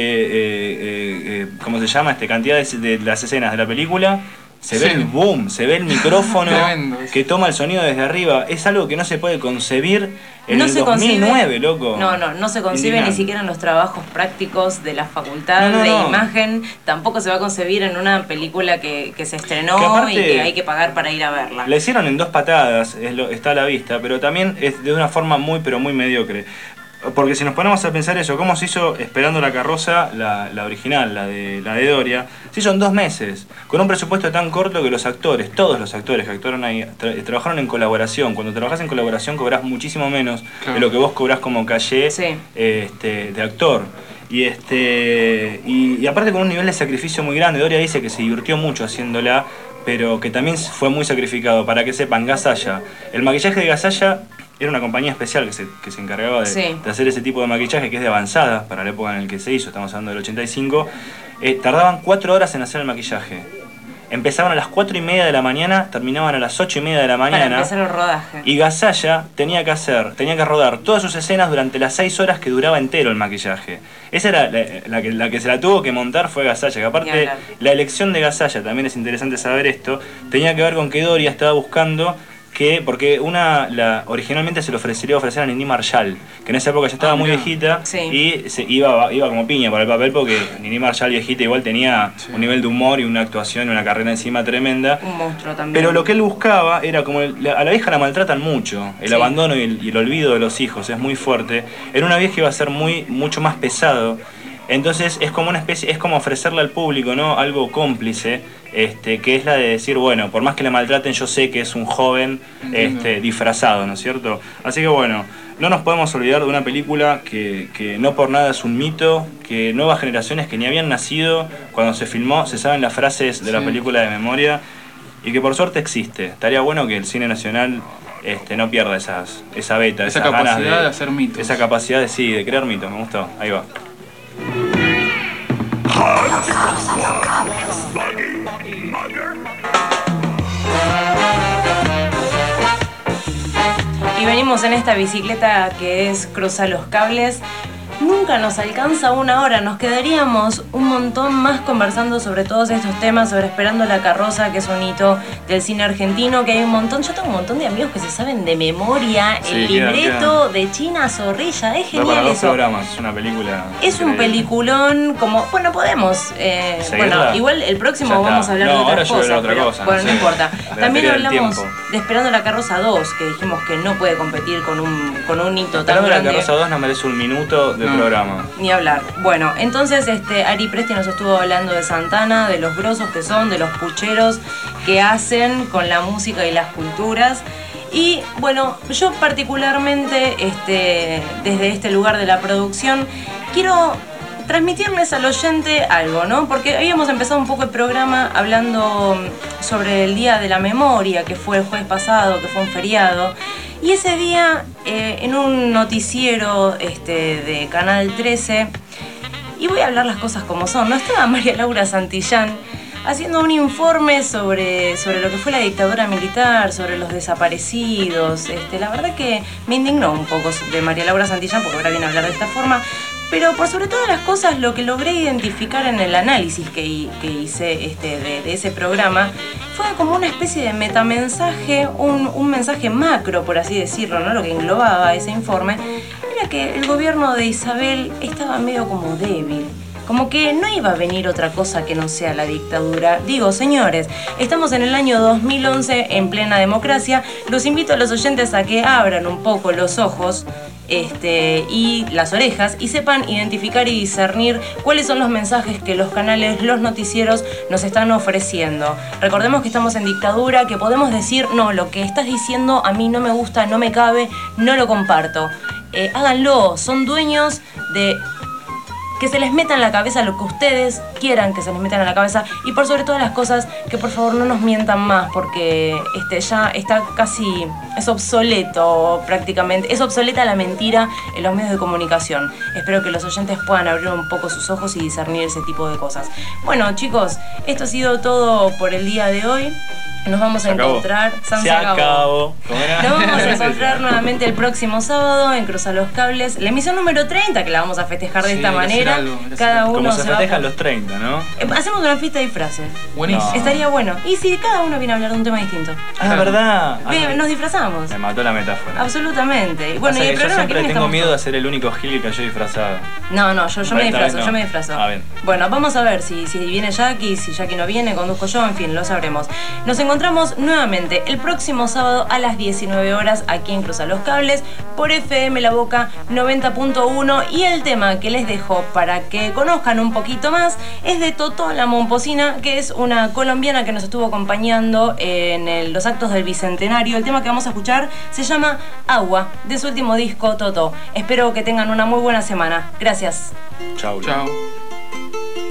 eh, eh, ¿cómo se llama? Este, cantidad de, de las escenas de la película, se ve Sí. el boom, se ve el micrófono Tremendo. que toma el sonido desde arriba. Es algo que no se puede concebir en No el se dos mil nueve, concibe, loco. No, no, no se concibe Indignante. ni siquiera en los trabajos prácticos de la facultad No, no, de no. imagen. Tampoco se va a concebir en una película que, que se estrenó Que aparte- y que hay que pagar para ir a verla. La hicieron en dos patadas, es lo, está a la vista, pero también es de una forma muy, pero muy mediocre. Porque si nos ponemos a pensar eso, ¿cómo se hizo Esperando la Carroza, la, la original, la de, la de Doria? Se hizo en dos meses, con un presupuesto tan corto que los actores, todos los actores que actuaron ahí, tra- trabajaron en colaboración. Cuando trabajas en colaboración cobras muchísimo menos Claro. de lo que vos cobrás como caché Sí. eh, este, de actor. Y, este, y, y aparte con un nivel de sacrificio muy grande. Doria dice que se divirtió mucho haciéndola, pero que también fue muy sacrificado. Para que sepan, Gasalla, el maquillaje de Gasalla era una compañía especial que se, que se encargaba de, Sí. de hacer ese tipo de maquillaje, que es de avanzada para la época en la que se hizo, estamos hablando del ochenta y cinco. Eh, tardaban cuatro horas en hacer el maquillaje. Empezaban a las cuatro y media de la mañana, terminaban a las ocho y media de la Para mañana. empezar el rodaje. Y Gasalla tenía que hacer, tenía que rodar todas sus escenas durante las seis horas que duraba entero el maquillaje. Esa era la, la que, la que se la tuvo que montar fue Gasalla, que Ni aparte hablar. la elección de Gasalla, también es interesante saber esto, tenía que ver con que Doria estaba buscando que, porque una, la, originalmente se le ofrecería ofrecer a Nini Marshall, que en esa época ya estaba Ah, muy mirá. viejita Sí. y se iba, iba como piña para el papel, porque Nini Marshall viejita igual tenía Sí. un nivel de humor y una actuación y una carrera encima tremenda. Un monstruo también. Pero lo que él buscaba era como... el- la- a la vieja la maltratan mucho. El Sí. abandono y el, y el olvido de los hijos es muy fuerte. Era una vieja que iba a ser muy, mucho más pesado. Entonces es como una especie, es como ofrecerle al público, ¿no? Algo cómplice, este, que es la de decir, bueno, por más que la maltraten, yo sé que es un joven este, disfrazado, ¿no es cierto? Así que bueno, no nos podemos olvidar de una película que, que no por nada es un mito, que nuevas generaciones que ni habían nacido cuando se filmó se saben las frases de la Sí. película de memoria, y que por suerte existe. Estaría bueno que el cine nacional este, no pierda esas, esa beta, Esa esas ganas capacidad de hacer mitos. Esa capacidad de, sí, de crear mitos, me gustó. Ahí va. Y venimos en esta bicicleta que es Cruza los Cables. Nunca nos alcanza una hora, nos quedaríamos un montón más conversando sobre todos estos temas, sobre Esperando la Carroza, que es un hito del cine argentino, que hay un montón, yo tengo un montón de amigos que se saben de memoria Sí, el queda- libreto de China Zorrilla, es Da para genial dos eso. programas, es una película. Es un increíble. peliculón, como, bueno, podemos, eh, ¿Seguirla? bueno, igual el próximo Ya está. vamos a hablar No, de ahora otras yo voy a cosas, hablar de otra pero, cosa, bueno, no no sé. importa. De la También teoría del hablamos tiempo. de Esperando la Carroza dos, que dijimos que no puede competir con un, con un hito tan Esperando la grande. Carroza dos no merece un minuto de No. programa. Ni hablar. Bueno, entonces este, Ari Presti nos estuvo hablando de Santana, de los grosos que son, de los pucheros que hacen con la música y las culturas. Y bueno, yo particularmente este, desde este lugar de la producción quiero transmitirles al oyente algo, ¿no? Porque habíamos empezado un poco el programa hablando sobre el Día de la Memoria, que fue el jueves pasado, que fue un feriado. Y ese día, eh, en un noticiero este, de Canal trece, y voy a hablar las cosas como son, no estaba María Laura Santillán haciendo un informe sobre, sobre lo que fue la dictadura militar, sobre los desaparecidos. Este, la verdad que me indignó un poco de María Laura Santillán, porque ahora viene a hablar de esta forma. Pero por sobre todas las cosas, lo que logré identificar en el análisis que, que hice este, de, de ese programa fue como una especie de metamensaje, un, un mensaje macro, por así decirlo, ¿no? Lo que englobaba ese informe era que el gobierno de Isabel estaba medio como débil. Como que no iba a venir otra cosa que no sea la dictadura. Digo, señores, estamos en el año dos mil once en plena democracia. Los invito a los oyentes a que abran un poco los ojos este, y las orejas y sepan identificar y discernir cuáles son los mensajes que los canales, los noticieros nos están ofreciendo. Recordemos que estamos en dictadura, que podemos decir, no, lo que estás diciendo a mí no me gusta, no me cabe, no lo comparto. Eh, háganlo, son dueños de... que se les meta en la cabeza lo que ustedes quieran que se les metan en la cabeza y por sobre todas las cosas que por favor no nos mientan más porque este, ya está casi, es obsoleto prácticamente, es obsoleta la mentira en los medios de comunicación. Espero que los oyentes puedan abrir un poco sus ojos y discernir ese tipo de cosas. Bueno chicos, esto ha sido todo por el día de hoy. Nos vamos a encontrar. Se acabó. ¿Cómo era? Nos vamos a encontrar nuevamente el próximo sábado en Cruza los Cables, la emisión número treinta, que la vamos a festejar de Sí, esta manera. algo, cada uno Como se, se va festejan por... los treinta, ¿no? Eh, Hacemos una fiesta de disfraces. Buenísimo. No. Estaría bueno. Y si cada uno viene a hablar de un tema distinto. Ah, ¿verdad? Bien, Ah, nos disfrazamos. me mató la metáfora. Absolutamente. Y bueno, Pasa y el que yo programa que siempre viene tengo estamos miedo todos. de ser el único gil que cayó disfrazado. No, no, yo, yo me Esta disfrazo, vez no. yo me disfrazo. Ah, bien. Bueno, vamos a ver si, si viene Jackie, si Jackie no viene, conduzco yo, en fin, lo sabremos. Nos encontramos nuevamente el próximo sábado a las diecinueve horas aquí en Cruza los Cables por F M La Boca noventa punto uno y el tema que les dejo para que conozcan un poquito más es de Totó La Momposina, que es una colombiana que nos estuvo acompañando en el, los actos del Bicentenario. El tema que vamos a escuchar se llama Agua, de su último disco Totó. Espero que tengan una muy buena semana. Gracias. Chau. Chao.